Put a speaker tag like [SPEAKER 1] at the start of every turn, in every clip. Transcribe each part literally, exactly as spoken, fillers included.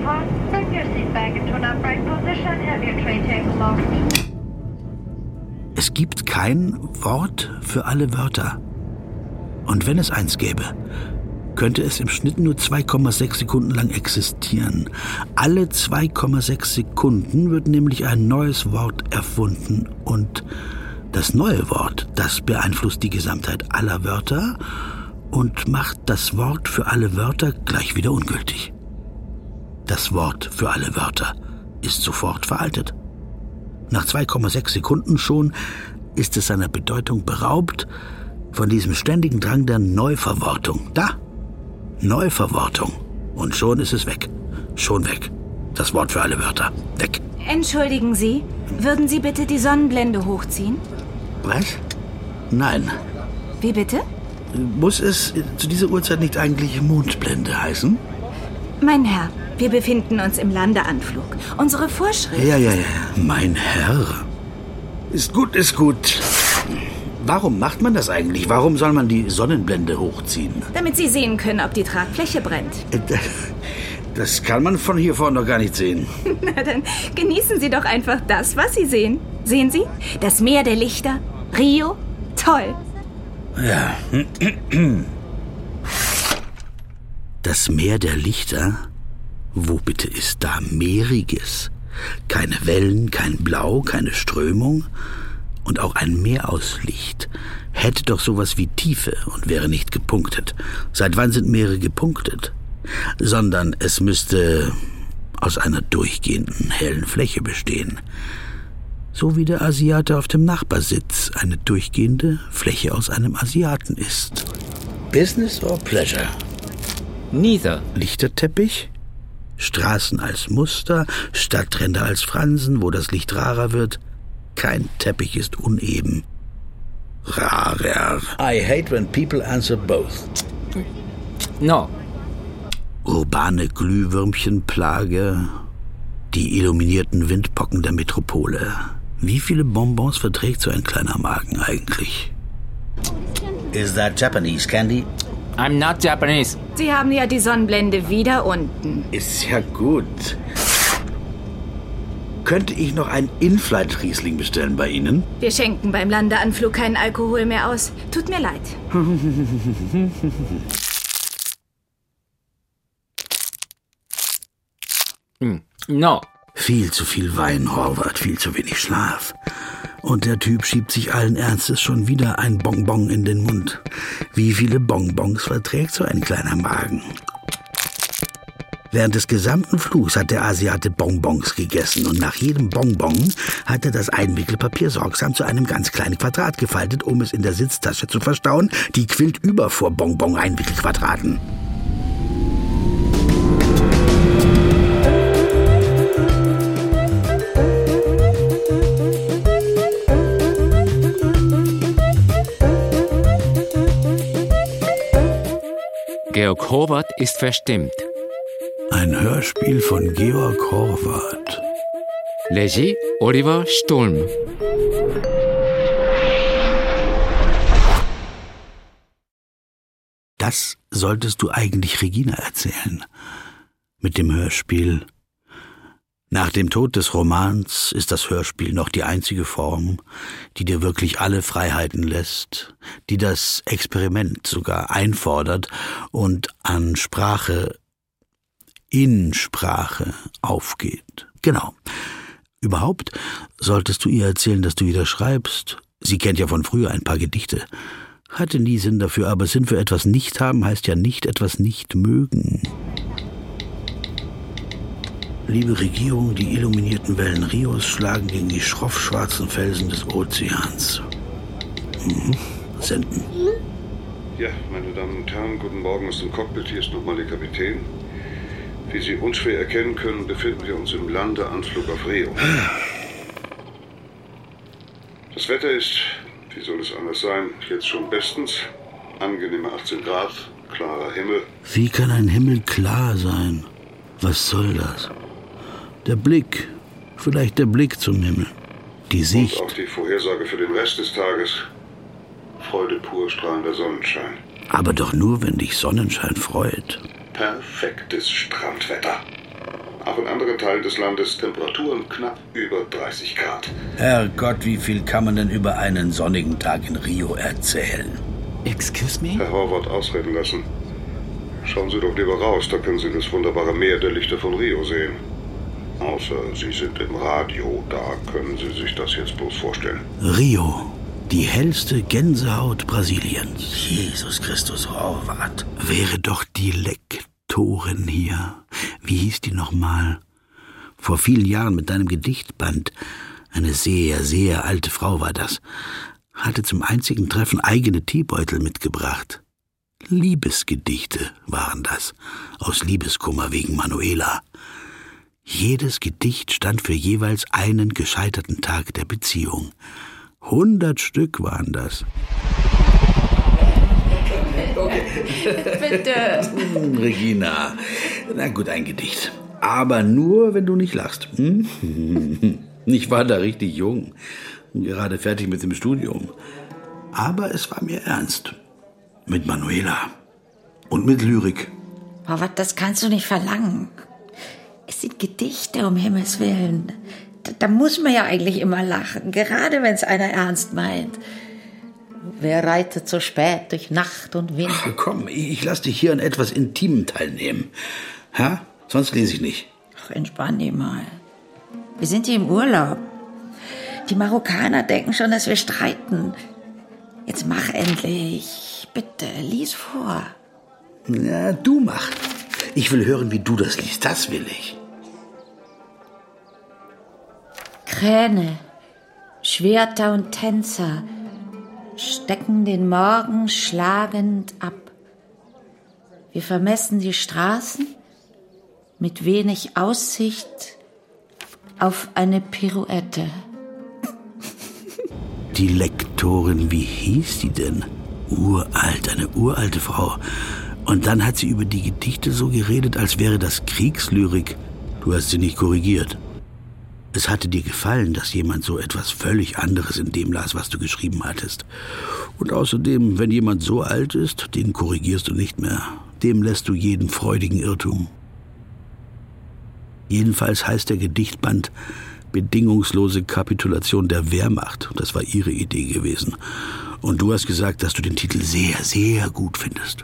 [SPEAKER 1] Aircon. Bring your seat back into an upright position. Have your tray table locked.
[SPEAKER 2] Es gibt kein Wort für alle Wörter. Und wenn es eins gäbe, könnte es im Schnitt nur zwei Komma sechs Sekunden lang existieren. Alle zwei Komma sechs Sekunden wird nämlich ein neues Wort erfunden. Und das neue Wort, das beeinflusst die Gesamtheit aller Wörter und macht das Wort für alle Wörter gleich wieder ungültig. Das Wort für alle Wörter ist sofort veraltet. Nach zwei Komma sechs Sekunden schon ist es seiner Bedeutung beraubt von diesem ständigen Drang der Neuverwortung. Da, Neuverwortung. Und schon ist es weg. Schon weg. Das Wort für alle Wörter. Weg.
[SPEAKER 3] Entschuldigen Sie, würden Sie bitte die Sonnenblende hochziehen?
[SPEAKER 2] Was? Nein.
[SPEAKER 3] Wie bitte?
[SPEAKER 2] Muss es zu dieser Uhrzeit nicht eigentlich Mondblende heißen?
[SPEAKER 3] Mein Herr, wir befinden uns im Landeanflug. Unsere Vorschrift...
[SPEAKER 2] Ja, ja, ja. Mein Herr. Ist gut, ist gut. Warum macht man das eigentlich? Warum soll man die Sonnenblende hochziehen?
[SPEAKER 3] Damit Sie sehen können, ob die Tragfläche brennt.
[SPEAKER 2] Das kann man von hier vorne noch gar nicht sehen.
[SPEAKER 3] Na dann genießen Sie doch einfach das, was Sie sehen. Sehen Sie? Das Meer der Lichter. Rio. Toll.
[SPEAKER 2] Ja. Das Meer der Lichter? Wo bitte ist da Meeriges? Keine Wellen, kein Blau, keine Strömung. Und auch ein Meer aus Licht hätte doch sowas wie Tiefe und wäre nicht gepunktet. Seit wann sind Meere gepunktet? Sondern es müsste aus einer durchgehenden hellen Fläche bestehen. So wie der Asiate auf dem Nachbarsitz eine durchgehende Fläche aus einem Asiaten ist. Business or pleasure?
[SPEAKER 4] Neither.
[SPEAKER 2] Lichterteppich? Straßen als Muster, Stadtränder als Fransen, wo das Licht rarer wird. Kein Teppich ist uneben. Rarer. I hate when people answer both.
[SPEAKER 4] No.
[SPEAKER 2] Urbane Glühwürmchenplage. Die illuminierten Windpocken der Metropole. Wie viele Bonbons verträgt so ein kleiner Magen eigentlich? Is that Japanese candy?
[SPEAKER 4] I'm not Japanese.
[SPEAKER 3] Sie haben ja die Sonnenblende wieder unten.
[SPEAKER 2] Ist ja gut. Könnte ich noch einen In-Flight-Riesling bestellen bei Ihnen?
[SPEAKER 3] Wir schenken beim Landeanflug keinen Alkohol mehr aus. Tut mir leid.
[SPEAKER 4] No.
[SPEAKER 2] Viel zu viel Wein, Horvath, viel zu wenig Schlaf. Und der Typ schiebt sich allen Ernstes schon wieder ein Bonbon in den Mund. Wie viele Bonbons verträgt so ein kleiner Magen? Während des gesamten Flugs hat der Asiate Bonbons gegessen und nach jedem Bonbon hat er das Einwickelpapier sorgsam zu einem ganz kleinen Quadrat gefaltet, um es in der Sitztasche zu verstauen. Die quillt über vor Bonbon-Einwickelquadraten.
[SPEAKER 4] Georg Horvath ist verstimmt.
[SPEAKER 2] Ein Hörspiel von Georg Horvath.
[SPEAKER 4] Regie Oliver Sturm.
[SPEAKER 2] Das solltest du eigentlich Regina erzählen. Mit dem Hörspiel. Nach dem Tod des Romans ist das Hörspiel noch die einzige Form, die dir wirklich alle Freiheiten lässt, die das Experiment sogar einfordert und an Sprache, in Sprache aufgeht. Genau. Überhaupt solltest du ihr erzählen, dass du wieder schreibst. Sie kennt ja von früher ein paar Gedichte. Hatte nie Sinn dafür, aber Sinn für etwas nicht haben heißt ja nicht etwas nicht mögen. Liebe Regierung, die illuminierten Wellen Rios schlagen gegen die schroff schwarzen Felsen des Ozeans. Mhm. Senden.
[SPEAKER 5] Ja, meine Damen und Herren, guten Morgen aus dem Cockpit. Hier ist nochmal der Kapitän. Wie Sie unschwer erkennen können, befinden wir uns im Landeanflug auf Rio. Das Wetter ist, wie soll es anders sein, jetzt schon bestens. Angenehme achtzehn Grad, klarer Himmel.
[SPEAKER 2] Wie kann ein Himmel klar sein? Was soll das? Der Blick, vielleicht der Blick zum Himmel. Die Sicht.
[SPEAKER 5] Und auch die Vorhersage für den Rest des Tages. Freude pur, strahlender Sonnenschein.
[SPEAKER 2] Aber doch nur, wenn dich Sonnenschein freut.
[SPEAKER 5] Perfektes Strandwetter. anderen Teilen des Landes Temperaturen knapp über dreißig Grad.
[SPEAKER 2] Herrgott, wie viel kann man denn über einen sonnigen Tag in Rio erzählen?
[SPEAKER 4] Excuse me?
[SPEAKER 5] Herr Horvath, ausreden lassen. Schauen Sie doch lieber raus, da können Sie das wunderbare Meer der Lichter von Rio sehen. Außer Sie sind im Radio, da können Sie sich das jetzt bloß vorstellen.
[SPEAKER 2] Rio, die hellste Gänsehaut Brasiliens. Jesus Christus, Horvath. Wäre doch die Lektorin hier. Wie hieß die nochmal? Vor vielen Jahren mit deinem Gedichtband. Eine sehr, sehr alte Frau war das. Hatte zum einzigen Treffen eigene Teebeutel mitgebracht. Liebesgedichte waren das. Aus Liebeskummer wegen Manuela. Jedes Gedicht stand für jeweils einen gescheiterten Tag der Beziehung. Hundert Stück waren das.
[SPEAKER 3] Bitte.
[SPEAKER 2] Hm, Regina, na gut, ein Gedicht. Aber nur, wenn du nicht lachst. Hm? Ich war da richtig jung. Gerade fertig mit dem Studium. Aber es war mir ernst. Mit Manuela. Und mit Lyrik.
[SPEAKER 6] Aber das kannst du nicht verlangen. Es sind Gedichte, um Himmels Willen. Da, da muss man ja eigentlich immer lachen, gerade wenn es einer ernst meint. Wer reitet so spät durch Nacht und Wind?
[SPEAKER 2] Ach, komm, ich lass dich hier an etwas Intimem teilnehmen. Ha? Sonst lese ich nicht.
[SPEAKER 6] Ach, entspann dich mal. Wir sind hier im Urlaub. Die Marokkaner denken schon, dass wir streiten. Jetzt mach endlich. Bitte, lies vor.
[SPEAKER 2] Na, du mach. Ich will hören, wie du das liest. Das will ich.
[SPEAKER 6] Kräne, Schwerter und Tänzer stecken den Morgen schlagend ab. Wir vermessen die Straßen mit wenig Aussicht auf eine Pirouette.
[SPEAKER 2] Die Lektorin, wie hieß die denn? Uralt, eine uralte Frau. Und dann hat sie über die Gedichte so geredet, als wäre das Kriegslyrik. Du hast sie nicht korrigiert. Es hatte dir gefallen, dass jemand so etwas völlig anderes in dem las, was du geschrieben hattest. Und außerdem, wenn jemand so alt ist, den korrigierst du nicht mehr. Dem lässt du jeden freudigen Irrtum. Jedenfalls heißt der Gedichtband Bedingungslose Kapitulation der Wehrmacht. Das war ihre Idee gewesen. Und du hast gesagt, dass du den Titel sehr, sehr gut findest.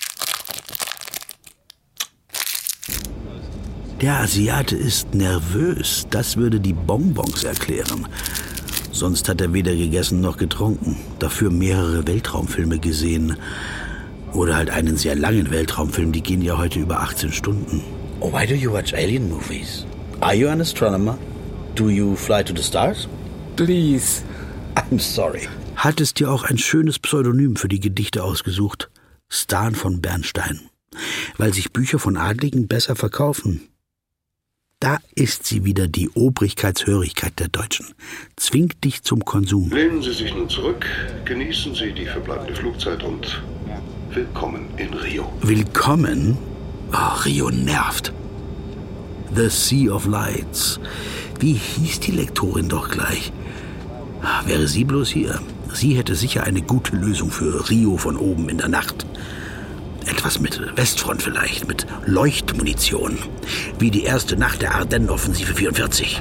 [SPEAKER 2] Der Asiate ist nervös. Das würde die Bonbons erklären. Sonst hat er weder gegessen noch getrunken. Dafür mehrere Weltraumfilme gesehen. Oder halt einen sehr langen Weltraumfilm. Die gehen ja heute über achtzehn Stunden. Oh, why do you watch alien movies? Are you an astronomer? Do you fly to the stars?
[SPEAKER 4] Please.
[SPEAKER 2] I'm sorry. Hattest dir auch ein schönes Pseudonym für die Gedichte ausgesucht. Stan von Bernstein. Weil sich Bücher von Adligen besser verkaufen. Da ist sie wieder, die Obrigkeitshörigkeit der Deutschen. Zwingt dich zum Konsum.
[SPEAKER 5] Lehnen Sie sich nun zurück, genießen Sie die verbleibende Flugzeit und willkommen in Rio.
[SPEAKER 2] Willkommen? Oh, Rio nervt. The Sea of Lights. Wie hieß die Lektorin doch gleich? Wäre sie bloß hier. Sie hätte sicher eine gute Lösung für Rio von oben in der Nacht. Etwas mit Westfront vielleicht, mit Leuchtmunition. Wie die erste Nacht der Ardennen-Offensive vierundvierzig.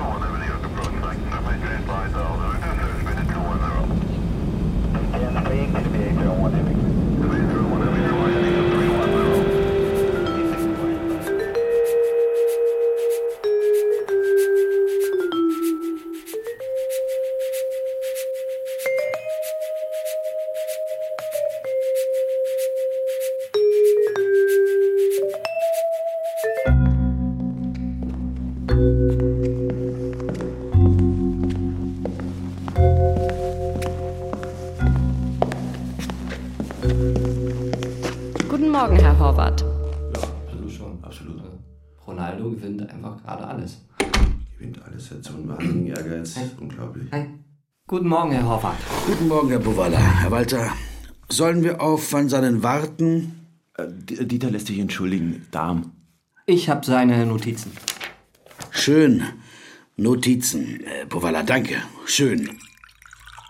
[SPEAKER 7] Guten Morgen, Herr Horvath.
[SPEAKER 8] Ja, absolut schon, absolut. Ronaldo gewinnt einfach gerade alles.
[SPEAKER 9] Gewinnt alles, hat so einen wahnsinnigen Ehrgeiz. Hey. Unglaublich.
[SPEAKER 8] Hey. Guten Morgen, Herr Horvath.
[SPEAKER 2] Guten Morgen, Herr Bovalla. Herr Walter, sollen wir auf Van Sannen warten?
[SPEAKER 9] Äh, Dieter lässt sich entschuldigen. Darm.
[SPEAKER 8] Ich habe seine Notizen.
[SPEAKER 2] Schön. Notizen. Äh, Bovalla, danke. Schön.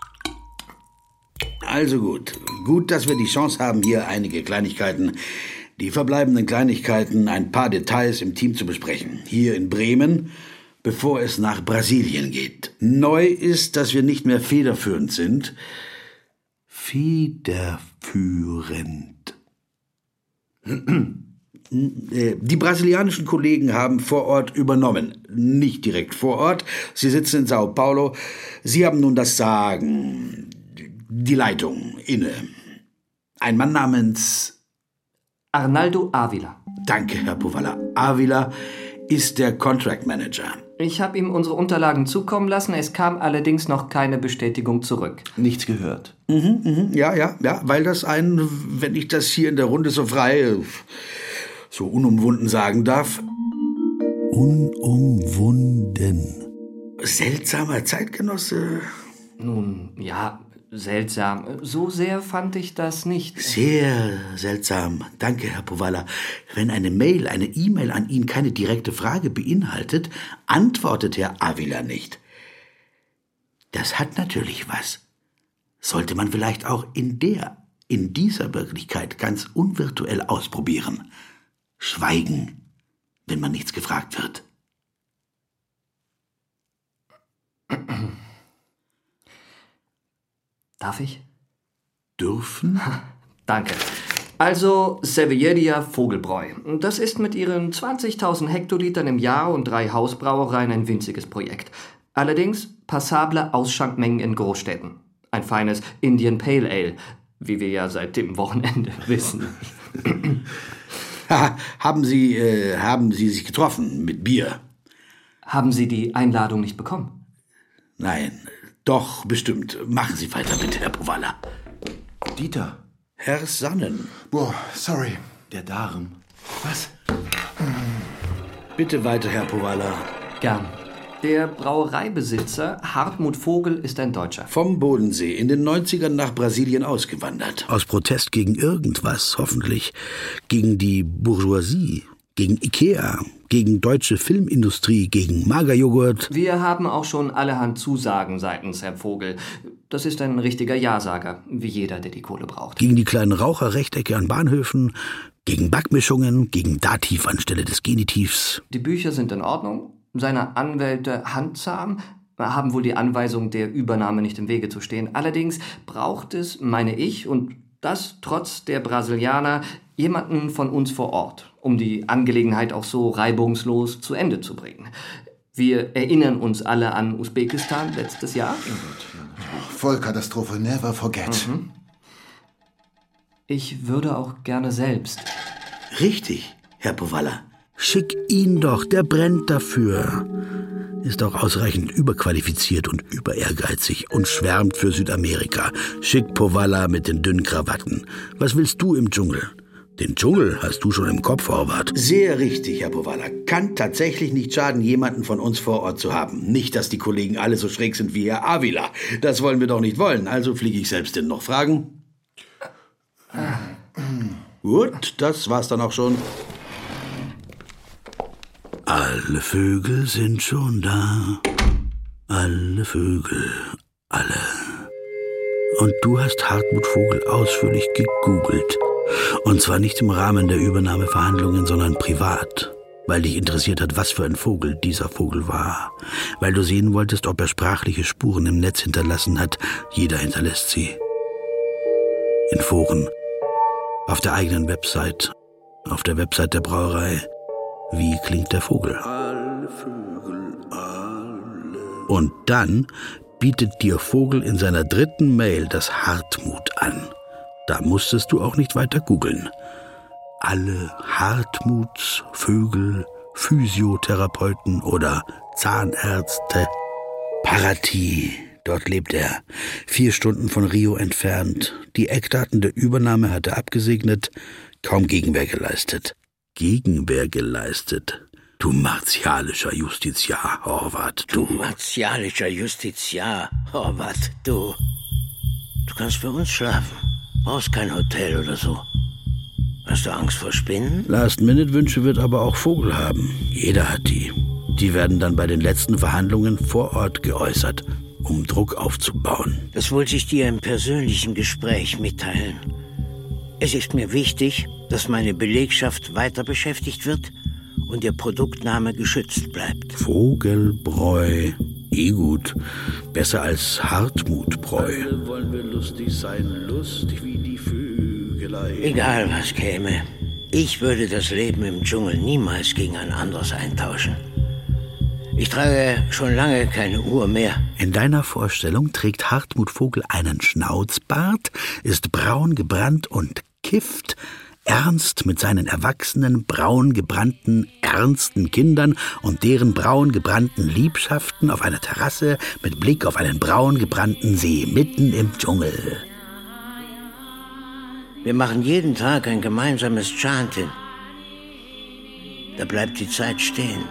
[SPEAKER 2] Also gut. Gut, dass wir die Chance haben, hier einige Kleinigkeiten, die verbleibenden Kleinigkeiten, ein paar Details im Team zu besprechen. Hier in Bremen, bevor es nach Brasilien geht. Neu ist, dass wir nicht mehr federführend sind. Federführend. Die brasilianischen Kollegen haben vor Ort übernommen. Nicht direkt vor Ort. Sie sitzen in Sao Paulo. Sie haben nun das Sagen, die Leitung inne. Ein Mann namens
[SPEAKER 8] Arnaldo Avila.
[SPEAKER 2] Danke, Herr Povalla. Avila ist der Contract Manager.
[SPEAKER 8] Ich habe ihm unsere Unterlagen zukommen lassen. Es kam allerdings noch keine Bestätigung zurück.
[SPEAKER 9] Nichts gehört.
[SPEAKER 2] Mhm, mhm, ja, ja, ja, weil das ein, wenn ich das hier in der Runde so frei, so unumwunden sagen darf, unumwunden. Seltsamer Zeitgenosse.
[SPEAKER 8] Nun, ja, seltsam. So sehr fand ich das nicht.
[SPEAKER 2] Sehr seltsam. Danke, Herr Povalla. Wenn eine Mail, eine E-Mail an ihn keine direkte Frage beinhaltet, antwortet Herr Avila nicht. Das hat natürlich was. Sollte man vielleicht auch in der, in dieser Wirklichkeit ganz unvirtuell ausprobieren. Schweigen, wenn man nichts gefragt wird.
[SPEAKER 8] Darf ich?
[SPEAKER 2] Dürfen?
[SPEAKER 8] Danke. Also Cervejeria Vogelbräu. Das ist mit ihren zwanzigtausend Hektolitern im Jahr und drei Hausbrauereien ein winziges Projekt. Allerdings passable Ausschankmengen in Großstädten. Ein feines Indian Pale Ale, wie wir ja seit dem Wochenende wissen.
[SPEAKER 2] haben Sie, äh, haben Sie sich getroffen mit Bier?
[SPEAKER 8] Haben Sie die Einladung nicht bekommen?
[SPEAKER 2] Nein. Doch, bestimmt. Machen Sie weiter, bitte, Herr Povalla.
[SPEAKER 9] Dieter.
[SPEAKER 2] Herr Sannen.
[SPEAKER 10] Boah, sorry.
[SPEAKER 9] Der Darm.
[SPEAKER 10] Was?
[SPEAKER 2] Bitte weiter, Herr Povalla.
[SPEAKER 8] Gern. Der Brauereibesitzer Hartmut Vogel ist ein Deutscher.
[SPEAKER 2] Vom Bodensee in den neunzigern nach Brasilien ausgewandert. Aus Protest gegen irgendwas, hoffentlich. Gegen die Bourgeoisie. Gegen Ikea, gegen deutsche Filmindustrie, gegen Magerjoghurt.
[SPEAKER 8] Wir haben auch schon allerhand Zusagen seitens Herrn Vogel. Das ist ein richtiger Ja-Sager, wie jeder, der die Kohle braucht.
[SPEAKER 2] Gegen die kleinen Raucherrechtecke an Bahnhöfen, gegen Backmischungen, gegen Dativ anstelle des Genitivs.
[SPEAKER 8] Die Bücher sind in Ordnung. Seine Anwälte handzahm, haben wohl die Anweisung, der Übernahme nicht im Wege zu stehen. Allerdings braucht es, meine ich, und das trotz der Brasilianer, jemanden von uns vor Ort, um die Angelegenheit auch so reibungslos zu Ende zu bringen. Wir erinnern uns alle an Usbekistan letztes Jahr.
[SPEAKER 10] Vollkatastrophe, never forget.
[SPEAKER 8] Mhm. Ich würde auch gerne selbst.
[SPEAKER 2] Richtig, Herr Povalla. Schick ihn doch, der brennt dafür. Ist auch ausreichend überqualifiziert und überehrgeizig und schwärmt für Südamerika. Schick Povalla mit den dünnen Krawatten. Was willst du im Dschungel? Den Dschungel hast du schon im Kopf, Horvath. Sehr richtig, Herr Povalla. Kann tatsächlich nicht schaden, jemanden von uns vor Ort zu haben. Nicht, dass die Kollegen alle so schräg sind wie Herr Avila. Das wollen wir doch nicht wollen. Also fliege ich selbst hin. Noch Fragen? Gut, das war's dann auch schon. Alle Vögel sind schon da. Alle Vögel, alle. Und du hast Hartmut Vogel ausführlich gegoogelt. Und zwar nicht im Rahmen der Übernahmeverhandlungen, sondern privat. Weil dich interessiert hat, was für ein Vogel dieser Vogel war. Weil du sehen wolltest, ob er sprachliche Spuren im Netz hinterlassen hat. Jeder hinterlässt sie. In Foren. Auf der eigenen Website. Auf der Website der Brauerei. Wie klingt der Vogel? Alle Vögel, alle. Und dann bietet dir Vogel in seiner dritten Mail das Hartmut an. Da musstest du auch nicht weiter googeln. Alle Hartmuts, Vögel, Physiotherapeuten oder Zahnärzte. Paraty, dort lebt er. Vier Stunden von Rio entfernt. Die Eckdaten der Übernahme hat er abgesegnet, kaum Gegenwehr geleistet. Gegenwehr geleistet? Du martialischer Justiziar, Horvath, du.
[SPEAKER 11] Du martialischer Justiziar, Horvath, du. Du kannst bei uns schlafen. Brauchst kein Hotel oder so. Hast du Angst vor Spinnen?
[SPEAKER 2] Last-Minute-Wünsche wird aber auch Vogel haben. Jeder hat die. Die werden dann bei den letzten Verhandlungen vor Ort geäußert, um Druck aufzubauen.
[SPEAKER 11] Das wollte ich dir im persönlichen Gespräch mitteilen. Es ist mir wichtig, dass meine Belegschaft weiter beschäftigt wird und ihr Produktname geschützt bleibt.
[SPEAKER 2] Vogelbräu. Eh gut. Besser als Hartmutbräu.
[SPEAKER 12] Alle wollen wir lustig sein, lustig wie die Vögelein.
[SPEAKER 11] Egal was käme, ich würde das Leben im Dschungel niemals gegen ein anderes eintauschen. Ich trage schon lange keine Uhr mehr.
[SPEAKER 2] In deiner Vorstellung trägt Hartmut Vogel einen Schnauzbart, ist braun gebrannt und kifft, ernst mit seinen erwachsenen, braun gebrannten, ernsten Kindern und deren braun gebrannten Liebschaften auf einer Terrasse mit Blick auf einen braun gebrannten See mitten im Dschungel.
[SPEAKER 11] Wir machen jeden Tag ein gemeinsames Chanting. Da bleibt die Zeit stehen.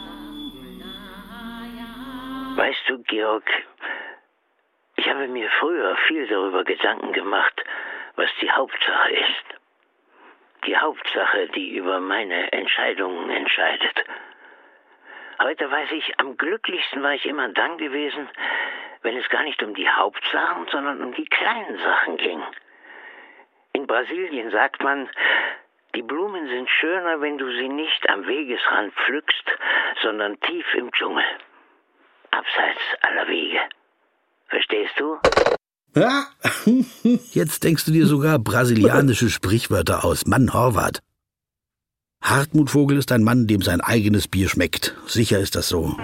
[SPEAKER 11] Weißt du, Georg, ich habe mir früher viel darüber Gedanken gemacht, was die Hauptsache ist. Die Hauptsache, die über meine Entscheidungen entscheidet. Heute weiß ich, am glücklichsten war ich immer dann gewesen, wenn es gar nicht um die Hauptsachen, sondern um die kleinen Sachen ging. In Brasilien sagt man, die Blumen sind schöner, wenn du sie nicht am Wegesrand pflückst, sondern tief im Dschungel. Abseits aller Wege. Verstehst du?
[SPEAKER 2] Ja. Jetzt denkst du dir sogar brasilianische Sprichwörter aus. Mann, Horvath. Hartmut Vogel ist ein Mann, dem sein eigenes Bier schmeckt. Sicher ist das so.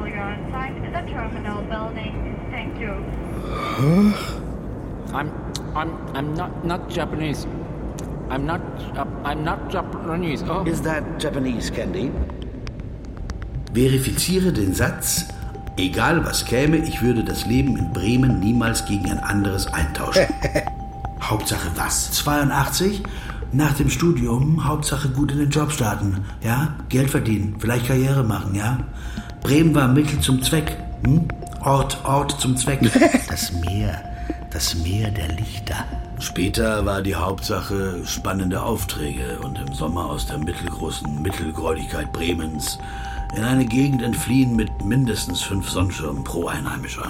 [SPEAKER 4] I'm, I'm, I'm not, not Japanese. I'm not, I'm not Japanese. Oh.
[SPEAKER 12] Is that Japanese candy?
[SPEAKER 2] Verifiziere den Satz: Egal was käme, ich würde das Leben in Bremen niemals gegen ein anderes eintauschen. Hauptsache was? zweiundachtzig? Nach dem Studium, Hauptsache gut in den Job starten. Ja? Geld verdienen, vielleicht Karriere machen, ja? Bremen war Mittel zum Zweck. Hm? Ort, Ort zum Zweck. Das Meer, das Meer der Lichter. Später war die Hauptsache spannende Aufträge und im Sommer aus der mittelgroßen Mittelgräuligkeit Bremens in eine Gegend entfliehen mit mindestens fünf Sonnenschirmen pro Einheimischer.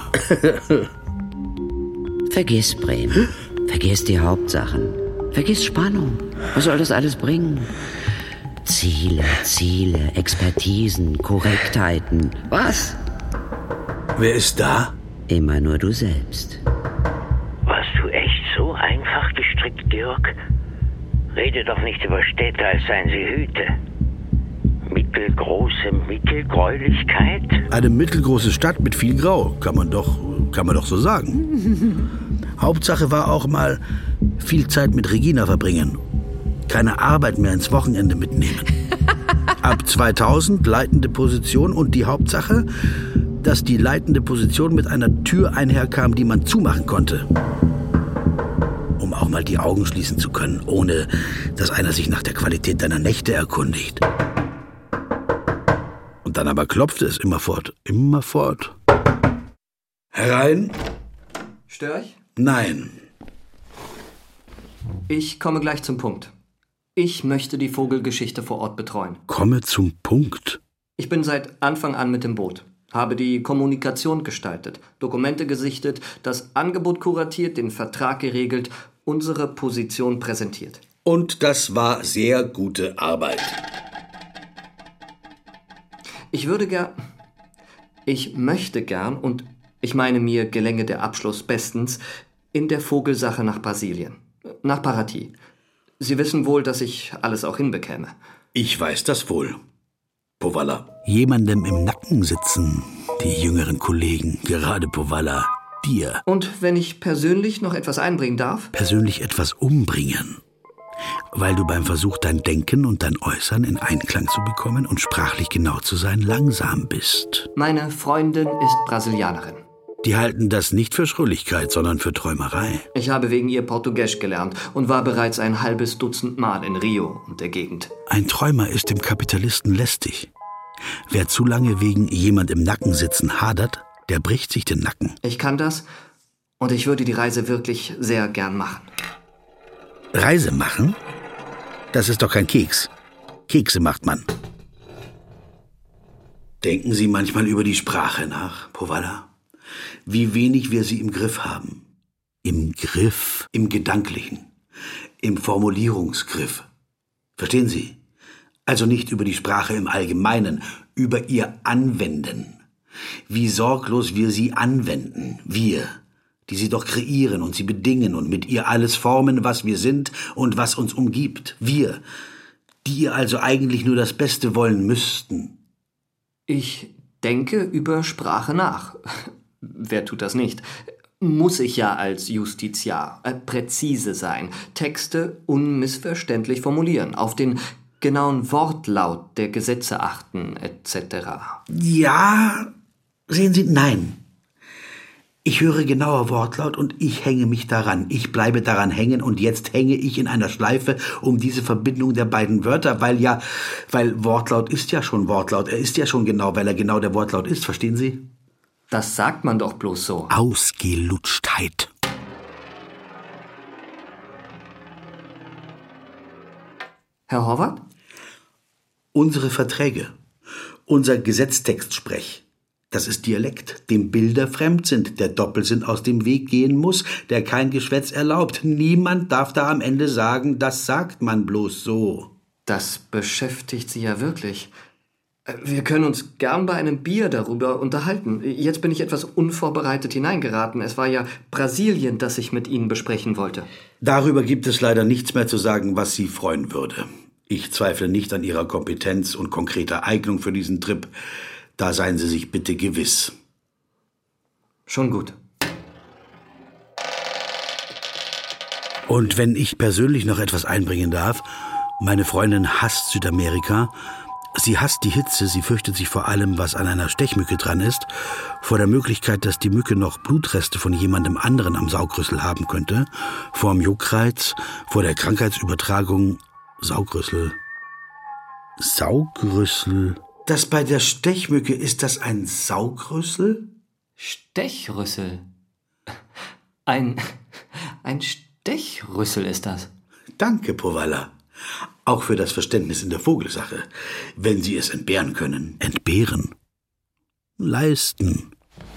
[SPEAKER 13] Vergiss Bremen. Vergiss die Hauptsachen. Vergiss Spannung. Was soll das alles bringen? Ziele, Ziele, Expertisen, Korrektheiten. Was?
[SPEAKER 2] Wer ist da?
[SPEAKER 13] Immer nur du selbst.
[SPEAKER 11] Warst du echt so einfach gestrickt, Georg? Rede doch nicht über Städte, als seien sie Hüte. Mittelgroße Mittelgräulichkeit?
[SPEAKER 2] Eine mittelgroße Stadt mit viel Grau, kann man doch, kann man doch so sagen. Hauptsache war auch mal viel Zeit mit Regina verbringen. Keine Arbeit mehr ins Wochenende mitnehmen. Ab zweitausend leitende Position und die Hauptsache, dass die leitende Position mit einer Tür einherkam, die man zumachen konnte. Um auch mal die Augen schließen zu können, ohne dass einer sich nach der Qualität deiner Nächte erkundigt. Und dann aber klopfte es immerfort, immerfort. Herein?
[SPEAKER 8] Stör ich?
[SPEAKER 2] Nein.
[SPEAKER 8] Ich komme gleich zum Punkt. Ich möchte die Vogelgeschichte vor Ort betreuen.
[SPEAKER 2] Komme zum Punkt.
[SPEAKER 8] Ich bin seit Anfang an mit dem Boot. Habe die Kommunikation gestaltet, Dokumente gesichtet, das Angebot kuratiert, den Vertrag geregelt, unsere Position präsentiert.
[SPEAKER 2] Und das war sehr gute Arbeit.
[SPEAKER 8] Ich würde gern... Ich möchte gern, und ich meine, mir gelänge der Abschluss bestens, in der Vogelsache nach Brasilien. Nach Paraty. Sie wissen wohl, dass ich alles auch hinbekäme.
[SPEAKER 2] Ich weiß das wohl. Powalla. Jemandem im Nacken sitzen, die jüngeren Kollegen, gerade Powalla, dir.
[SPEAKER 8] Und wenn ich persönlich noch etwas einbringen darf?
[SPEAKER 2] Persönlich etwas umbringen. Weil du beim Versuch, dein Denken und dein Äußern in Einklang zu bekommen und sprachlich genau zu sein, langsam bist.
[SPEAKER 8] Meine Freundin ist Brasilianerin.
[SPEAKER 2] Die halten das nicht für Schrulligkeit, sondern für Träumerei.
[SPEAKER 8] Ich habe wegen ihr Portugiesisch gelernt und war bereits ein halbes Dutzend Mal in Rio und der Gegend.
[SPEAKER 2] Ein Träumer ist dem Kapitalisten lästig. Wer zu lange wegen jemand im Nacken sitzen hadert, der bricht sich den Nacken.
[SPEAKER 8] Ich kann das und ich würde die Reise wirklich sehr gern machen.
[SPEAKER 2] Reise machen? Das ist doch kein Keks. Kekse macht man. Denken Sie manchmal über die Sprache nach, Powalla? Wie wenig wir sie im Griff haben. Im Griff, im Gedanklichen, im Formulierungsgriff. Verstehen Sie? Also nicht über die Sprache im Allgemeinen, über ihr Anwenden. Wie sorglos wir sie anwenden, wir, die sie doch kreieren und sie bedingen und mit ihr alles formen, was wir sind und was uns umgibt. Wir, die ihr also eigentlich nur das Beste wollen müssten.
[SPEAKER 8] Ich denke über Sprache nach. Wer tut das nicht? Muss ich ja als Justiziar äh, präzise sein, Texte unmissverständlich formulieren, auf den genauen Wortlaut der Gesetze achten, et cetera.
[SPEAKER 2] Ja, sehen Sie, nein. Ich höre genauer Wortlaut und ich hänge mich daran. Ich bleibe daran hängen und jetzt hänge ich in einer Schleife um diese Verbindung der beiden Wörter, weil ja, weil Wortlaut ist ja schon Wortlaut. Er ist ja schon genau, weil er genau der Wortlaut ist, verstehen Sie?
[SPEAKER 8] Das sagt man doch bloß so.
[SPEAKER 2] Ausgelutschtheit.
[SPEAKER 8] Herr Horvath?
[SPEAKER 2] Unsere Verträge, unser Gesetztextsprech, das ist Dialekt, dem Bilder fremd sind, der Doppelsinn aus dem Weg gehen muss, der kein Geschwätz erlaubt. Niemand darf da am Ende sagen, das sagt man bloß so.
[SPEAKER 8] Das beschäftigt Sie ja wirklich. Wir können uns gern bei einem Bier darüber unterhalten. Jetzt bin ich etwas unvorbereitet hineingeraten. Es war ja Brasilien, das ich mit Ihnen besprechen wollte.
[SPEAKER 2] Darüber gibt es leider nichts mehr zu sagen, was Sie freuen würde. Ich zweifle nicht an Ihrer Kompetenz und konkreter Eignung für diesen Trip. Da seien Sie sich bitte gewiss.
[SPEAKER 8] Schon gut.
[SPEAKER 2] Und wenn ich persönlich noch etwas einbringen darf, meine Freundin hasst Südamerika. Sie hasst die Hitze, sie fürchtet sich vor allem, was an einer Stechmücke dran ist, vor der Möglichkeit, dass die Mücke noch Blutreste von jemandem anderen am Saugrüssel haben könnte, vor dem Juckreiz, vor der Krankheitsübertragung. Saugrüssel. Saugrüssel. Das bei der Stechmücke, ist das ein Saugrüssel?
[SPEAKER 8] Stechrüssel? Ein, ein Stechrüssel ist das.
[SPEAKER 2] Danke, Powalla. Auch für das Verständnis in der Vogelsache. Wenn Sie es entbehren können. Entbehren. Leisten.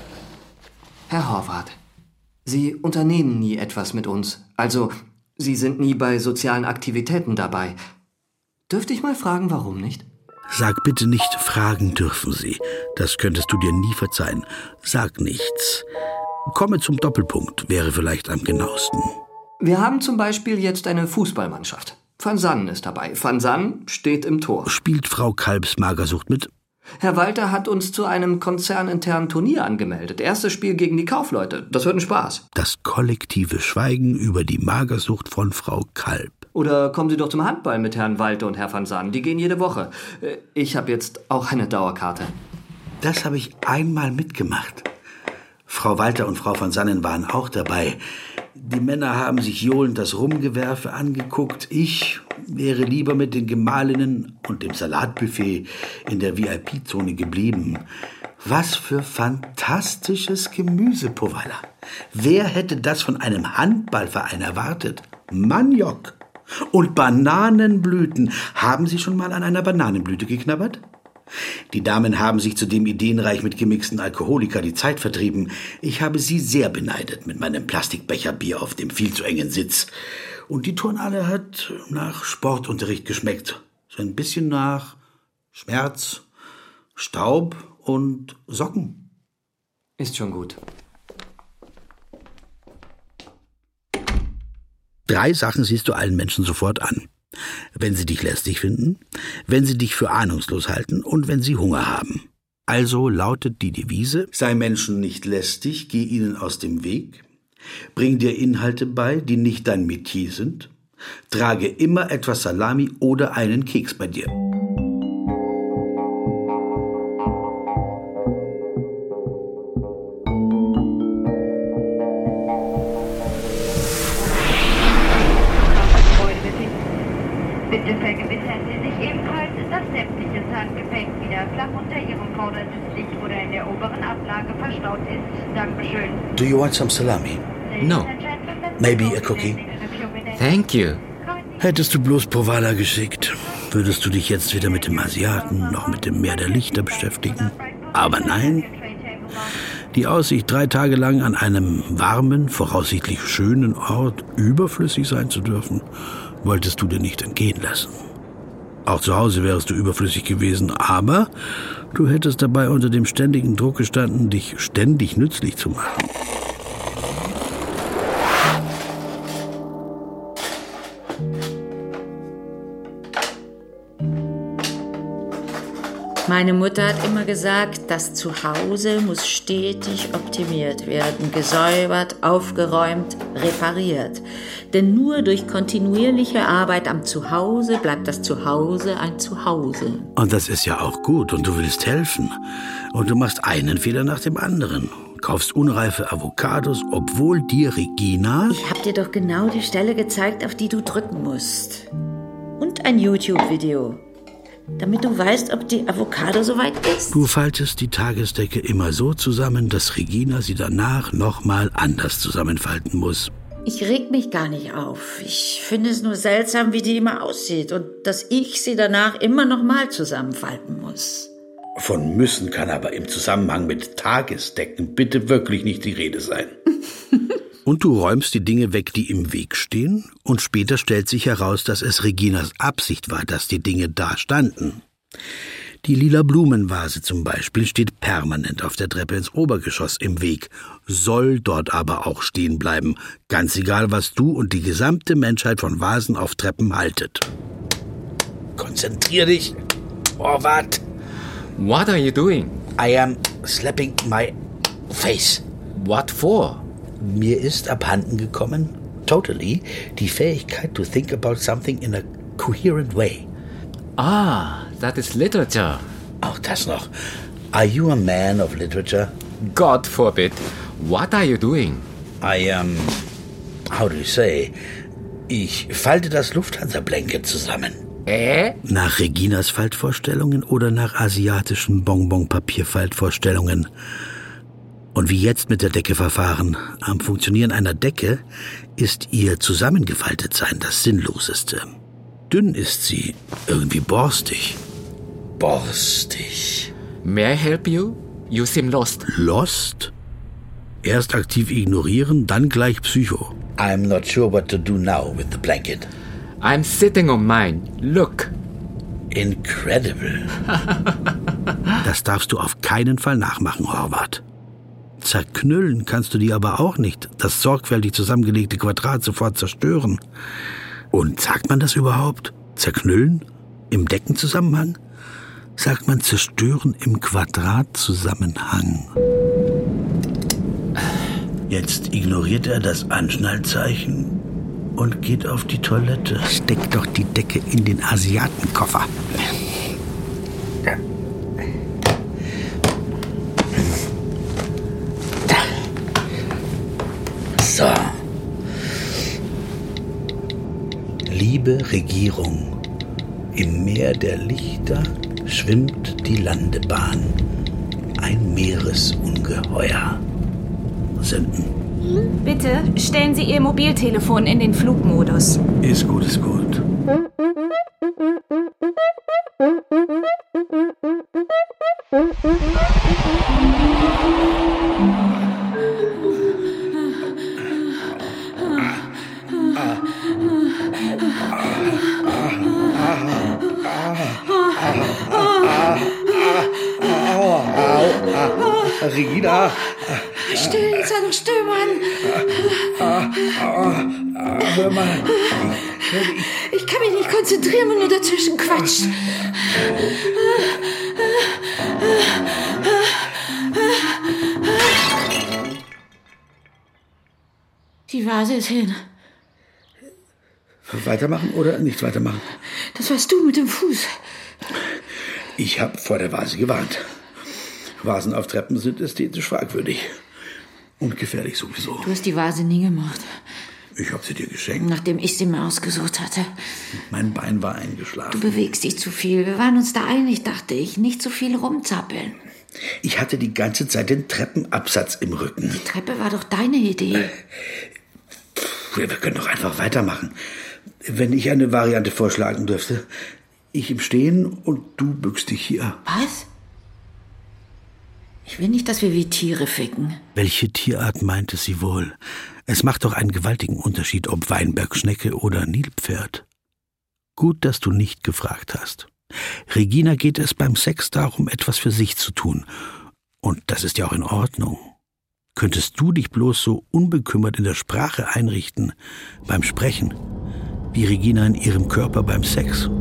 [SPEAKER 8] Herr Horvath, Sie unternehmen nie etwas mit uns. Also, Sie sind nie bei sozialen Aktivitäten dabei. Dürfte ich mal fragen, warum nicht?
[SPEAKER 2] Sag bitte nicht, fragen dürfen Sie. Das könntest du dir nie verzeihen. Sag nichts. Komme zum Doppelpunkt, wäre vielleicht am genauesten.
[SPEAKER 8] Wir haben zum Beispiel jetzt eine Fußballmannschaft. Van Sannen ist dabei. Van Sannen steht im Tor.
[SPEAKER 2] Spielt Frau Kalbs Magersucht mit?
[SPEAKER 8] Herr Walter hat uns zu einem konzerninternen Turnier angemeldet. Erstes Spiel gegen die Kaufleute. Das wird ein Spaß.
[SPEAKER 2] Das kollektive Schweigen über die Magersucht von Frau Kalb.
[SPEAKER 8] Oder kommen Sie doch zum Handball mit Herrn Walter und Herr Van Sannen. Die gehen jede Woche. Ich habe jetzt auch eine Dauerkarte.
[SPEAKER 2] Das habe ich einmal mitgemacht. Frau Walter und Frau Van Sannen waren auch dabei. Die Männer haben sich johlend das Rumgewerfe angeguckt. Ich wäre lieber mit den Gemahlinnen und dem Salatbuffet in der V I P-Zone geblieben. Was für fantastisches Gemüse, Powalla. Wer hätte das von einem Handballverein erwartet? Maniok und Bananenblüten. Haben Sie schon mal an einer Bananenblüte geknabbert? Die Damen haben sich zudem ideenreich mit gemixten Alkoholika die Zeit vertrieben. Ich habe sie sehr beneidet mit meinem Plastikbecherbier auf dem viel zu engen Sitz. Und die Turnhalle hat nach Sportunterricht geschmeckt. So ein bisschen nach Schmerz, Staub und Socken.
[SPEAKER 8] Ist schon gut.
[SPEAKER 2] Drei Sachen siehst du allen Menschen sofort an. Wenn sie dich lästig finden, wenn sie dich für ahnungslos halten und wenn sie Hunger haben. Also lautet die Devise: Sei Menschen nicht lästig, geh ihnen aus dem Weg, bring dir Inhalte bei, die nicht dein Metier sind, trage immer etwas Salami oder einen Keks bei dir.
[SPEAKER 1] Bitte vergewissern Sie sich ebenfalls, dass sämtliches Handgepäck wieder flach unter Ihrem Vordersitz oder in der oberen Ablage verstaut ist. Dankeschön.
[SPEAKER 2] Do you want some salami?
[SPEAKER 4] No.
[SPEAKER 2] Maybe a cookie?
[SPEAKER 4] Thank you.
[SPEAKER 2] Hättest du bloß Powalla geschickt, würdest du dich jetzt weder mit dem Asiaten noch mit dem Meer der Lichter beschäftigen. Aber nein, die Aussicht, drei Tage lang an einem warmen, voraussichtlich schönen Ort überflüssig sein zu dürfen, wolltest du dir nicht entgehen lassen. Auch zu Hause wärst du überflüssig gewesen, aber du hättest dabei unter dem ständigen Druck gestanden, dich ständig nützlich zu machen.
[SPEAKER 6] Meine Mutter hat immer gesagt, das Zuhause muss stetig optimiert werden, gesäubert, aufgeräumt, repariert. Denn nur durch kontinuierliche Arbeit am Zuhause bleibt das Zuhause ein Zuhause.
[SPEAKER 2] Und das ist ja auch gut und du willst helfen. Und du machst einen Fehler nach dem anderen. Kaufst unreife Avocados, obwohl dir Regina...
[SPEAKER 6] Ich hab dir doch genau die Stelle gezeigt, auf die du drücken musst. Und ein YouTube-Video. Damit du weißt, ob die Avocado soweit ist.
[SPEAKER 2] Du faltest die Tagesdecke immer so zusammen, dass Regina sie danach nochmal anders zusammenfalten muss.
[SPEAKER 6] Ich reg mich gar nicht auf. Ich finde es nur seltsam, wie die immer aussieht und dass ich sie danach immer nochmal zusammenfalten muss.
[SPEAKER 2] Von müssen kann aber im Zusammenhang mit Tagesdecken bitte wirklich nicht die Rede sein. Und du räumst die Dinge weg, die im Weg stehen, und später stellt sich heraus, dass es Reginas Absicht war, dass die Dinge da standen. Die lila Blumenvase zum Beispiel steht permanent auf der Treppe ins Obergeschoss im Weg, soll dort aber auch stehen bleiben, ganz egal, was du und die gesamte Menschheit von Vasen auf Treppen haltet. Konzentrier dich, Horvath.
[SPEAKER 4] What are you doing?
[SPEAKER 2] I am slapping my face.
[SPEAKER 4] What for?
[SPEAKER 2] Mir ist abhanden gekommen, totally, die Fähigkeit to think about something in a coherent way.
[SPEAKER 4] Ah, that is literature.
[SPEAKER 2] Auch das noch. Are you a man of literature?
[SPEAKER 4] God forbid. What are you doing?
[SPEAKER 2] I am, how do you say, ich falte das Lufthansa-Blanket zusammen.
[SPEAKER 4] Äh?
[SPEAKER 2] Nach Reginas Faltvorstellungen oder nach asiatischen Bonbon-Papierfaltvorstellungen? Und wie jetzt mit der Decke verfahren? Am Funktionieren einer Decke ist ihr Zusammengefaltetsein das Sinnloseste. Dünn ist sie, irgendwie borstig. Borstig.
[SPEAKER 4] May I help you? You seem lost.
[SPEAKER 2] Lost? Erst aktiv ignorieren, dann gleich Psycho. I'm not sure what to do now with the blanket.
[SPEAKER 4] I'm sitting on mine. Look.
[SPEAKER 2] Incredible. Das darfst du auf keinen Fall nachmachen, Horvath. Zerknüllen kannst du die aber auch nicht, das sorgfältig zusammengelegte Quadrat sofort zerstören. Und sagt man das überhaupt? Zerknüllen? Im Deckenzusammenhang? Sagt man zerstören im Quadratzusammenhang. Jetzt ignoriert er das Anschnallzeichen und geht auf die Toilette. Steck doch die Decke in den Asiatenkoffer. So. Liebe Regierung, im Meer der Lichter schwimmt die Landebahn. Ein Meeresungeheuer. Senden.
[SPEAKER 3] Bitte stellen Sie Ihr Mobiltelefon in den Flugmodus.
[SPEAKER 2] Ist gut, ist gut. Regina!
[SPEAKER 6] Still, sei doch still, Mann!
[SPEAKER 2] Ah, ah, ah, hör mal.
[SPEAKER 6] Ich kann mich nicht konzentrieren, wenn du dazwischen quatscht. Die Vase ist hin.
[SPEAKER 2] Weitermachen oder nicht weitermachen?
[SPEAKER 6] Das warst du mit dem Fuß.
[SPEAKER 2] Ich habe vor der Vase gewarnt. Vasen auf Treppen sind ästhetisch fragwürdig. Und gefährlich sowieso.
[SPEAKER 6] Du hast die Vase nie gemacht.
[SPEAKER 2] Ich habe sie dir geschenkt.
[SPEAKER 6] Nachdem ich sie mir ausgesucht hatte.
[SPEAKER 2] Mein Bein war eingeschlafen.
[SPEAKER 6] Du bewegst dich zu viel. Wir waren uns da einig, dachte ich. Nicht zu viel rumzappeln.
[SPEAKER 2] Ich hatte die ganze Zeit den Treppenabsatz im Rücken.
[SPEAKER 6] Die Treppe war doch deine Idee.
[SPEAKER 2] Wir können doch einfach weitermachen. Wenn ich eine Variante vorschlagen dürfte. Ich im Stehen und du bückst dich hier.
[SPEAKER 6] Was? Ich will nicht, dass wir wie Tiere ficken.
[SPEAKER 2] Welche Tierart meinte sie wohl? Es macht doch einen gewaltigen Unterschied, ob Weinbergschnecke oder Nilpferd. Gut, dass du nicht gefragt hast. Regina geht es beim Sex darum, etwas für sich zu tun. Und das ist ja auch in Ordnung. Könntest du dich bloß so unbekümmert in der Sprache einrichten, beim Sprechen, wie Regina in ihrem Körper beim Sex?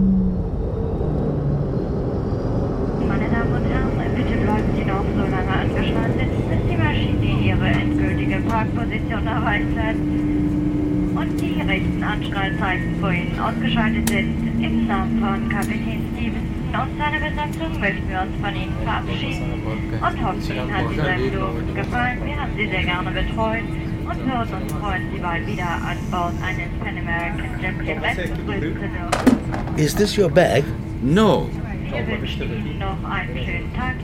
[SPEAKER 1] Meine Damen und Herren, bitte bleiben Sie noch so lange angeschnallt sitzen, bis die Maschine ihre endgültige Parkposition erreicht hat und die rechten Anschnallzeichen vor Ihnen ausgeschaltet sind. Im Namen von Kapitän Stevenson und seiner Besatzung möchten wir uns von Ihnen verabschieden und hoffen, Ihnen hat dieser Flug gefallen. Wir haben Sie sehr gerne betreut und würden uns freuen, Sie bald wieder an Bord eines Pan American Jet begrüßen zu dürfen.
[SPEAKER 2] Is this your bag?
[SPEAKER 4] No.
[SPEAKER 1] Wir wünschen Ihnen noch einen schönen Tag.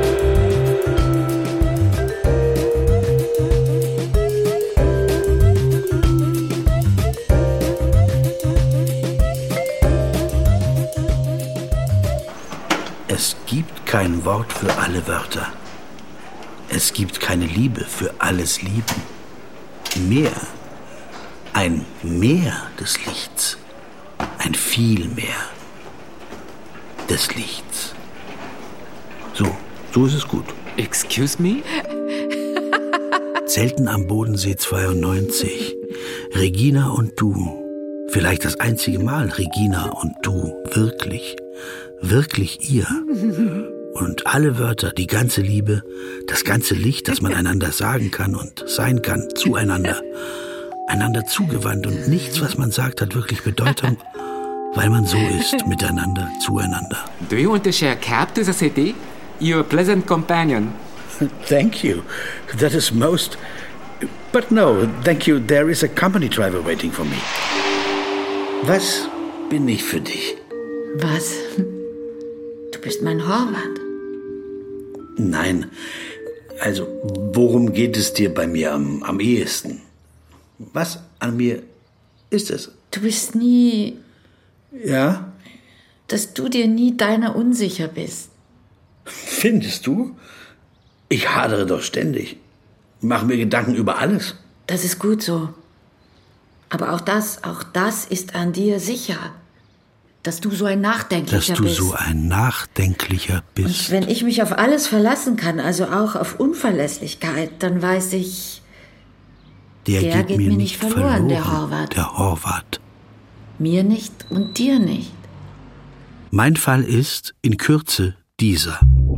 [SPEAKER 2] Es gibt kein Wort für alle Wörter. Es gibt keine Liebe für alles Lieben. Meer, ein Meer des Lichts, ein viel mehr des Lichts. So, so ist es gut.
[SPEAKER 4] Excuse me?
[SPEAKER 2] Zelten am Bodensee zweiundneunzig. Regina und du. Vielleicht das einzige Mal Regina und du. Wirklich. Wirklich ihr. Und alle Wörter, die ganze Liebe, das ganze Licht, das man einander sagen kann und sein kann, zueinander. Einander zugewandt und nichts, was man sagt, hat wirklich Bedeutung, weil man so ist, miteinander, zueinander.
[SPEAKER 4] Do you want to share a cab to the city? You're a pleasant companion.
[SPEAKER 2] Thank you. That is most... But no, thank you. There is a company driver waiting for me. Was bin ich für dich?
[SPEAKER 6] Was? Du bist mein Horvath.
[SPEAKER 2] Nein, also worum geht es dir bei mir am, am ehesten? Was an mir ist es?
[SPEAKER 6] Du bist nie...
[SPEAKER 2] Ja?
[SPEAKER 6] Dass du dir nie deiner unsicher bist.
[SPEAKER 2] Findest du? Ich hadere doch ständig. Mache mir Gedanken über alles.
[SPEAKER 6] Das ist gut so. Aber auch das, auch das ist an dir sicher. Dass du so ein Nachdenklicher bist.
[SPEAKER 2] Dass du
[SPEAKER 6] bist.
[SPEAKER 2] so ein Nachdenklicher bist.
[SPEAKER 6] Und wenn ich mich auf alles verlassen kann, also auch auf Unverlässlichkeit, dann weiß ich,
[SPEAKER 2] der,
[SPEAKER 6] der
[SPEAKER 2] geht,
[SPEAKER 6] geht
[SPEAKER 2] mir
[SPEAKER 6] mir
[SPEAKER 2] nicht
[SPEAKER 6] nicht verloren,
[SPEAKER 2] verloren,
[SPEAKER 6] der Horvath.
[SPEAKER 2] Der Horvath.
[SPEAKER 6] Mir nicht und dir nicht.
[SPEAKER 2] Mein Fall ist in Kürze dieser.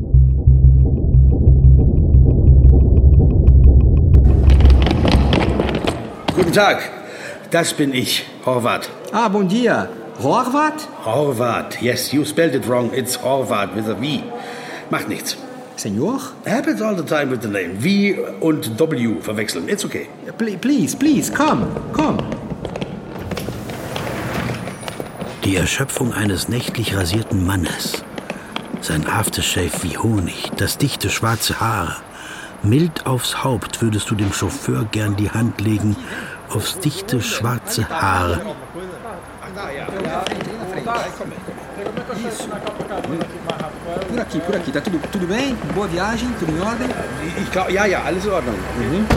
[SPEAKER 2] Guten Tag, das bin ich, Horvath.
[SPEAKER 14] Ah, bom dia. Horvath?
[SPEAKER 2] Horvath, yes, you spelled it wrong. It's Horvath with a V. Macht nichts.
[SPEAKER 14] Senor?
[SPEAKER 2] Happens all the time with the name. V und W verwechseln. It's okay.
[SPEAKER 14] Please, please, come, come.
[SPEAKER 2] Die Erschöpfung eines nächtlich rasierten Mannes. Sein Aftershave wie Honig, das dichte schwarze Haar. Mild aufs Haupt würdest du dem Chauffeur gern die Hand legen, aufs dichte schwarze Haar.
[SPEAKER 14] Por aqui, por aqui. Tá tudo, tudo bem? Boa viagem? Tudo em ordem?
[SPEAKER 2] Ich glaub, ja, ja, alles in Ordnung. Mhm.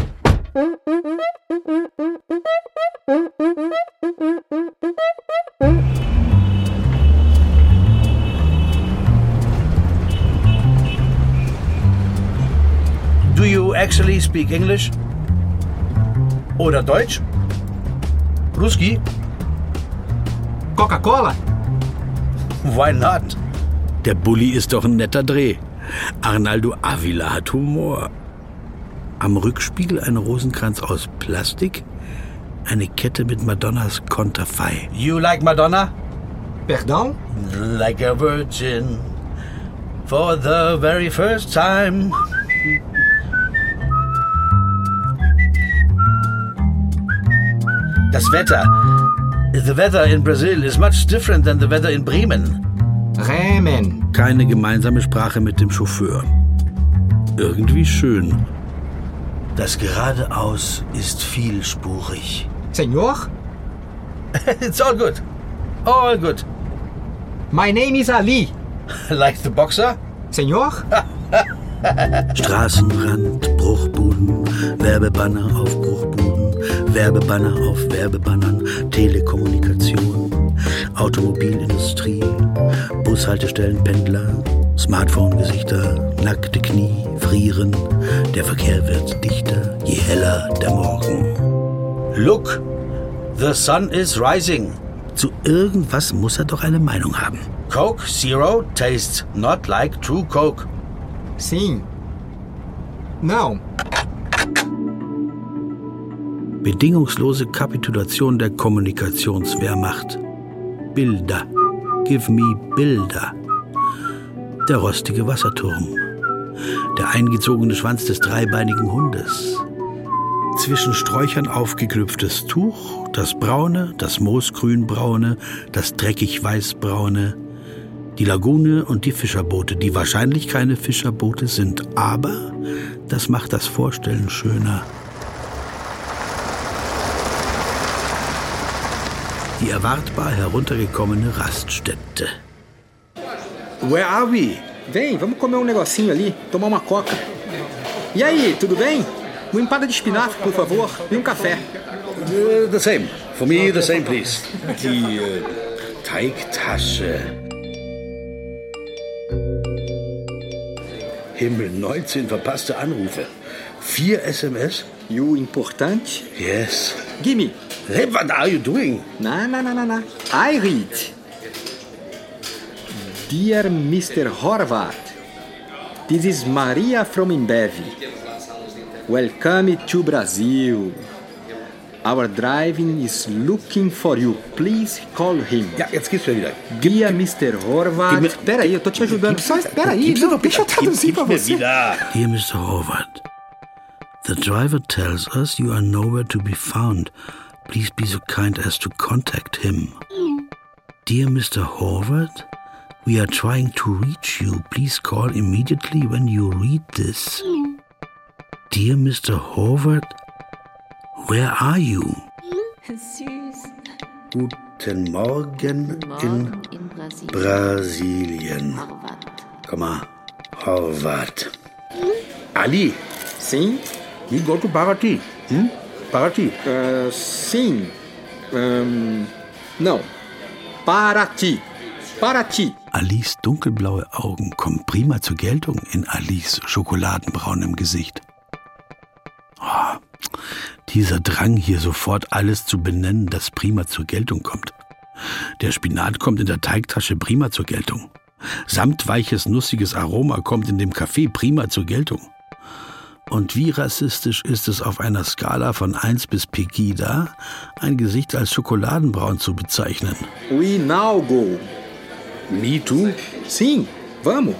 [SPEAKER 2] Do you actually speak English? Oder Deutsch? Ruski?
[SPEAKER 14] Coca-Cola?
[SPEAKER 2] Why not? Der Bulli ist doch ein netter Dreh. Arnaldo Avila hat Humor. Am Rückspiegel ein Rosenkranz aus Plastik, eine Kette mit Madonnas Konterfei. You like Madonna?
[SPEAKER 14] Pardon?
[SPEAKER 2] Like a virgin for the very first time. Das Wetter. The weather in Brazil is much different than the weather in Bremen.
[SPEAKER 14] Bremen.
[SPEAKER 2] Keine gemeinsame Sprache mit dem Chauffeur. Irgendwie schön. Das Geradeaus ist vielspurig.
[SPEAKER 14] Senor?
[SPEAKER 2] It's all good. All good.
[SPEAKER 14] My name is Ali.
[SPEAKER 2] Like the boxer?
[SPEAKER 14] Senor?
[SPEAKER 2] Straßenrand, Bruchbuden, Werbebanner auf Bruchbuden, Werbebanner auf Werbebannern, Telekommunikation. Automobilindustrie, Bushaltestellen, Pendler, Smartphone-Gesichter, nackte Knie, frieren. Der Verkehr wird dichter, je heller der Morgen. Look, the sun is rising. Zu irgendwas muss er doch eine Meinung haben. Coke Zero tastes not like true Coke.
[SPEAKER 14] Sim. Não.
[SPEAKER 2] Bedingungslose Kapitulation der Kommunikationswehrmacht. Bilder. Give me Bilder. Der rostige Wasserturm. Der eingezogene Schwanz des dreibeinigen Hundes. Zwischen Sträuchern aufgeknüpftes Tuch, das braune, das moosgrünbraune, das dreckig weißbraune, die Lagune und die Fischerboote, die wahrscheinlich keine Fischerboote sind, aber das macht das Vorstellen schöner. Die erwartbar heruntergekommene Raststätte.
[SPEAKER 14] Where are we? Vem, vamos comer um negocinho ali, tomar uma coca. E aí, tudo bem? Uma empada de espinafre, por favor, e um café.
[SPEAKER 2] Uh, the same. For me, the same, please. Die uh, Teigtasche. Himmel, neunzehn verpasste Anrufe. Vier S M S?
[SPEAKER 14] You important?
[SPEAKER 2] Yes.
[SPEAKER 14] Gimme.
[SPEAKER 2] Hey, what are you doing?
[SPEAKER 14] Na, na, na, na, na. I read. Dear Mister Horvath, this is Maria from Imbev. Welcome to Brazil. Our driving is looking for you. Please call him.
[SPEAKER 2] Ja, jetzt geht's mir wieder.
[SPEAKER 14] Dear Mister Horvath. Espera aí, eu tô te ajudando. Só espera aí, não, deixa eu traduzir pra você.
[SPEAKER 2] Dear Mister Horvath, the driver tells us you are nowhere to be found. Please be so kind as to contact him. Dear Mister Horvath, we are trying to reach you. Please call immediately when you read this. Dear Mister Horvath, where are you?
[SPEAKER 3] Süß.
[SPEAKER 2] Guten Morgen,
[SPEAKER 3] Morgen
[SPEAKER 2] in,
[SPEAKER 3] in Brasilien.
[SPEAKER 2] Brasilien.
[SPEAKER 3] Horvath.
[SPEAKER 2] Komm mal, Horvath. Ali.
[SPEAKER 14] Sim?
[SPEAKER 2] We go to Paraty. Hm? Paraty.
[SPEAKER 14] Uh, sim. Um, não. Paraty. Paraty.
[SPEAKER 2] Alis dunkelblaue Augen kommen prima zur Geltung in Alis schokoladenbraunem Gesicht. Oh, dieser Drang, hier sofort alles zu benennen, das prima zur Geltung kommt. Der Spinat kommt in der Teigtasche prima zur Geltung. Samtweiches, nussiges Aroma kommt in dem Kaffee prima zur Geltung. Und wie rassistisch ist es auf einer Skala von eins bis Pegida, ein Gesicht als schokoladenbraun zu bezeichnen?
[SPEAKER 14] We now go.
[SPEAKER 2] Me too?
[SPEAKER 14] Sim, vamos.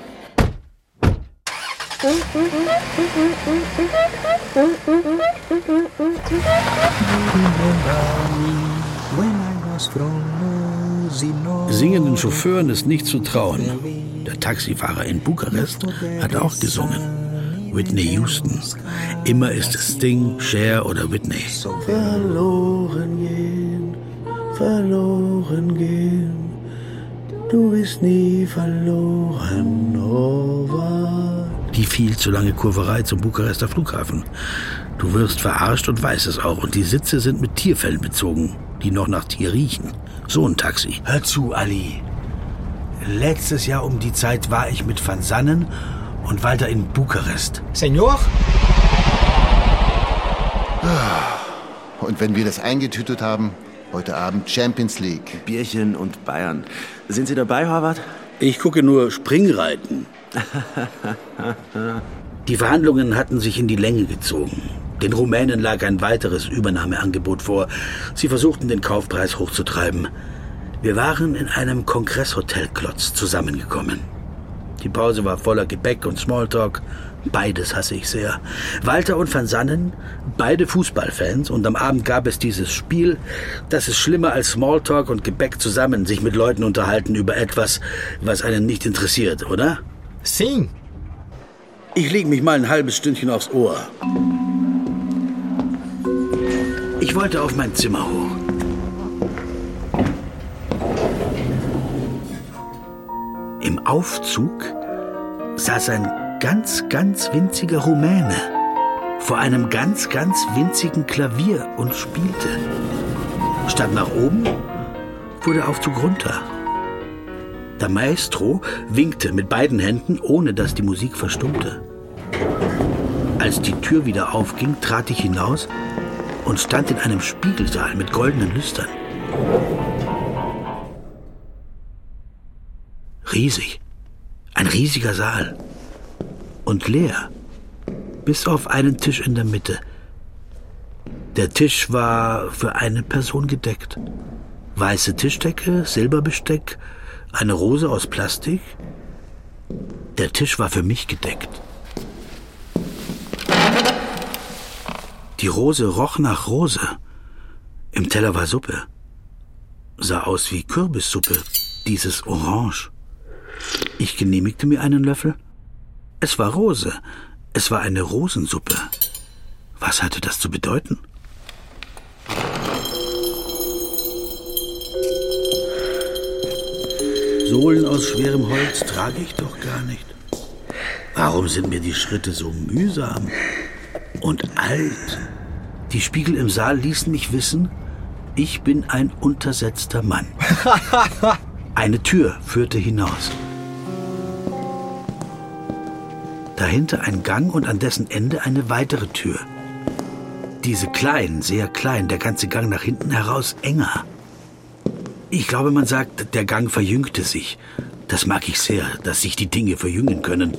[SPEAKER 2] Singenden Chauffeuren ist nicht zu trauen. Der Taxifahrer in Bukarest hat auch gesungen. Whitney Houston. Immer ist es Sting, Cher oder Whitney. Verloren gehen, verloren gehen. Du bist nie verloren, Horvath. Die viel zu lange Kurverei zum Bukarester Flughafen. Du wirst verarscht und weißt es auch. Und die Sitze sind mit Tierfellen bezogen, die noch nach Tier riechen. So ein Taxi. Hör zu, Ali. Letztes Jahr um die Zeit war ich mit Van Sannen und Walter in Bukarest.
[SPEAKER 14] Senor?
[SPEAKER 10] Und wenn wir das eingetütet haben, heute Abend Champions League.
[SPEAKER 9] Bierchen und Bayern. Sind Sie dabei, Horvath?
[SPEAKER 2] Ich gucke nur Springreiten. Die Verhandlungen hatten sich in die Länge gezogen. Den Rumänen lag ein weiteres Übernahmeangebot vor. Sie versuchten, den Kaufpreis hochzutreiben. Wir waren in einem Kongresshotelklotz zusammengekommen. Die Pause war voller Gebäck und Smalltalk. Beides hasse ich sehr. Walter und Van Sannen, beide Fußballfans. Und am Abend gab es dieses Spiel. Das ist schlimmer als Smalltalk und Gebäck zusammen. Sich mit Leuten unterhalten über etwas, was einen nicht interessiert, oder?
[SPEAKER 14] Sim.
[SPEAKER 2] Ich leg mich mal ein halbes Stündchen aufs Ohr. Ich wollte auf mein Zimmer hoch. Im Aufzug saß ein ganz, ganz winziger Rumäne vor einem ganz, ganz winzigen Klavier und spielte. Statt nach oben fuhr der Aufzug runter. Der Maestro winkte mit beiden Händen, ohne dass die Musik verstummte. Als die Tür wieder aufging, trat ich hinaus und stand in einem Spiegelsaal mit goldenen Lüstern. Riesig. Ein riesiger Saal. Und leer. Bis auf einen Tisch in der Mitte. Der Tisch war für eine Person gedeckt. Weiße Tischdecke, Silberbesteck, eine Rose aus Plastik. Der Tisch war für mich gedeckt. Die Rose roch nach Rose. Im Teller war Suppe. Sah aus wie Kürbissuppe, dieses Orange. Ich genehmigte mir einen Löffel. Es war Rose. Es war eine Rosensuppe. Was hatte das zu bedeuten? Sohlen aus schwerem Holz trage ich doch gar nicht. Warum sind mir die Schritte so mühsam und alt? Die Spiegel im Saal ließen mich wissen, ich bin ein untersetzter Mann. Eine Tür führte hinaus. Dahinter ein Gang und an dessen Ende eine weitere Tür. Diese klein, sehr klein, der ganze Gang nach hinten heraus enger. Ich glaube, man sagt, der Gang verjüngte sich. Das mag ich sehr, dass sich die Dinge verjüngen können.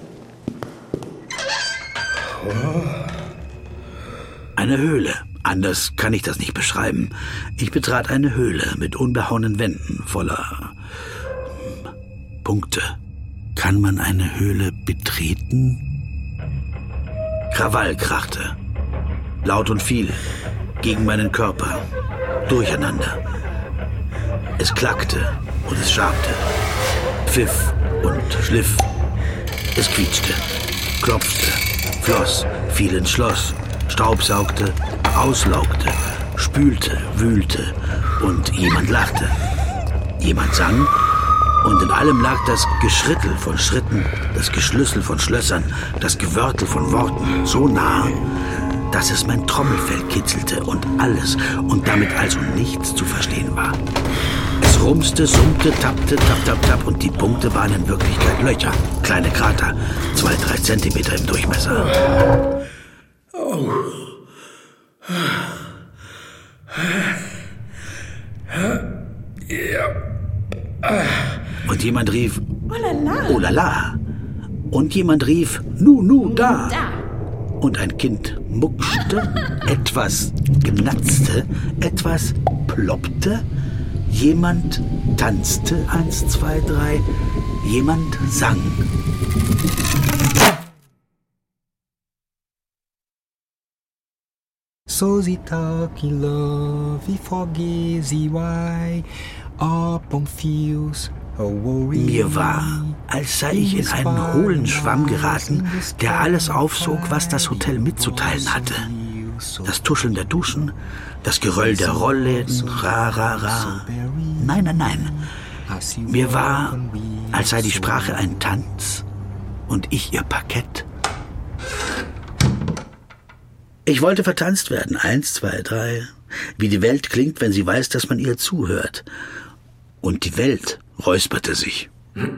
[SPEAKER 2] Eine Höhle. Anders kann ich das nicht beschreiben. Ich betrat eine Höhle mit unbehauenen Wänden voller Punkte. Kann man eine Höhle betreten? Krawall krachte. Laut und viel. Gegen meinen Körper. Durcheinander. Es klackte und es schabte. Pfiff und schliff. Es quietschte. Klopfte. Floss. Fiel ins Schloss. Staubsaugte. Auslaugte. Spülte. Wühlte. Und jemand lachte. Jemand sang. Und in allem lag das Geschrittel von Schritten, das Geschlüssel von Schlössern, das Gewörtel von Worten so nah, dass es mein Trommelfell kitzelte und alles und damit also nichts zu verstehen war. Es rumste, summte, tappte, tapp, tapp, tapp und die Punkte waren in Wirklichkeit Löcher, kleine Krater, zwei, drei Zentimeter im Durchmesser. Oh. Ja. Und jemand rief, oh la la. Oh la la. Und jemand rief, nu, nu, da. da. Und ein Kind muckschte, etwas gnatzte, etwas ploppte. Jemand tanzte, eins, zwei, drei. Jemand sang.
[SPEAKER 15] So sie talk in love, we forget sie why.
[SPEAKER 2] Mir war, als sei ich in einen hohlen Schwamm geraten, der alles aufsog, was das Hotel mitzuteilen hatte. Das Tuscheln der Duschen, das Geröll der Rollläden, ra, ra, ra. Nein, nein, nein. Mir war, als sei die Sprache ein Tanz und ich ihr Parkett. Ich wollte vertanzt werden, eins, zwei, drei. Wie die Welt klingt, wenn sie weiß, dass man ihr zuhört. Und die Welt räusperte sich.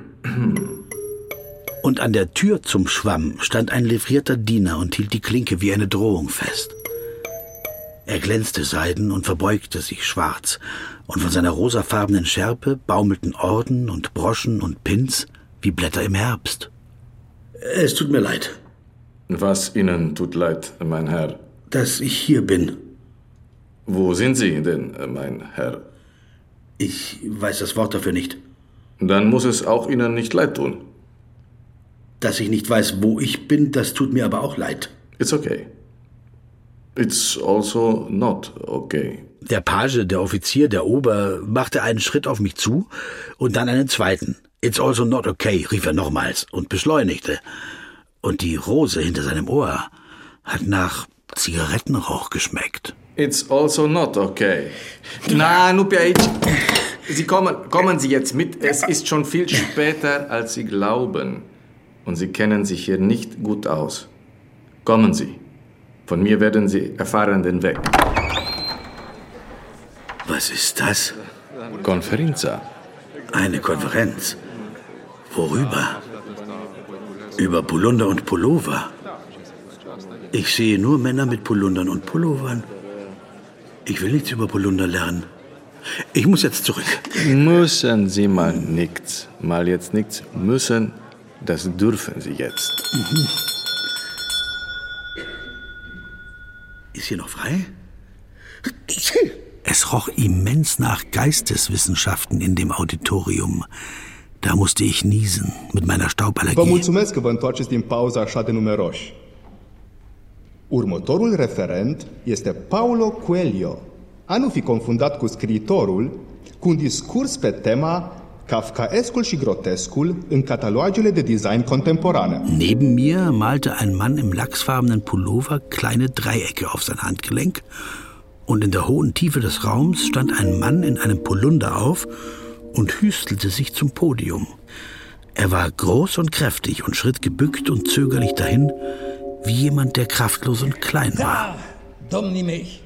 [SPEAKER 2] Und an der Tür zum Schwamm stand ein livrierter Diener und hielt die Klinke wie eine Drohung fest. Er glänzte seiden und verbeugte sich schwarz, und von seiner rosafarbenen Schärpe baumelten Orden und Broschen und Pins wie Blätter im Herbst.
[SPEAKER 12] Es tut mir leid.
[SPEAKER 16] Was Ihnen tut leid, mein Herr?
[SPEAKER 12] Dass ich hier bin.
[SPEAKER 16] Wo sind Sie denn, mein Herr?
[SPEAKER 12] Ich weiß das Wort dafür nicht.
[SPEAKER 16] Dann muss es auch Ihnen nicht leid tun.
[SPEAKER 12] Dass ich nicht weiß, wo ich bin, das tut mir aber auch leid.
[SPEAKER 16] It's okay. It's also not okay.
[SPEAKER 2] Der Page, der Offizier, der Ober, machte einen Schritt auf mich zu und dann einen zweiten. It's also not okay, rief er nochmals und beschleunigte. Und die Rose hinter seinem Ohr hat nach Zigarettenrauch geschmeckt.
[SPEAKER 16] It's also not okay. Na, nu Piaic. Sie kommen, kommen Sie jetzt mit. Es ist schon viel später, als Sie glauben. Und Sie kennen sich hier nicht gut aus. Kommen Sie. Von mir werden Sie erfahren den Weg.
[SPEAKER 2] Was ist das?
[SPEAKER 16] Konferenza.
[SPEAKER 2] Eine Konferenz? Worüber? Über Polunder und Pullover. Ich sehe nur Männer mit Polundern und Pullovern. Ich will nichts über Polunder lernen. Ich muss jetzt zurück.
[SPEAKER 16] Müssen Sie mal nichts. Mal jetzt nichts. Müssen, das dürfen Sie jetzt.
[SPEAKER 2] Mhm. Ist hier noch frei? Es roch immens nach Geisteswissenschaften in dem Auditorium. Da musste ich niesen mit meiner Stauballergie.
[SPEAKER 17] Vă mulțumesc că vă întoarceți din pauză așa de numeroși. Următorul referent este Paulo Coelho, a nu fi confundat cu scriitorul, cu un discurs pe tema Kafkaescul și grotescul în catalogele de design contemporane.
[SPEAKER 2] Neben mir malte ein Mann im lachsfarbenen Pullover kleine Dreiecke auf sein Handgelenk und in der hohen Tiefe des Raums stand ein Mann in einem Polunder auf und hüstelte sich zum Podium. Er war groß und kräftig und schritt gebückt und zögerlich dahin, wie jemand, der kraftlos und klein war.
[SPEAKER 18] Da, domnii mei.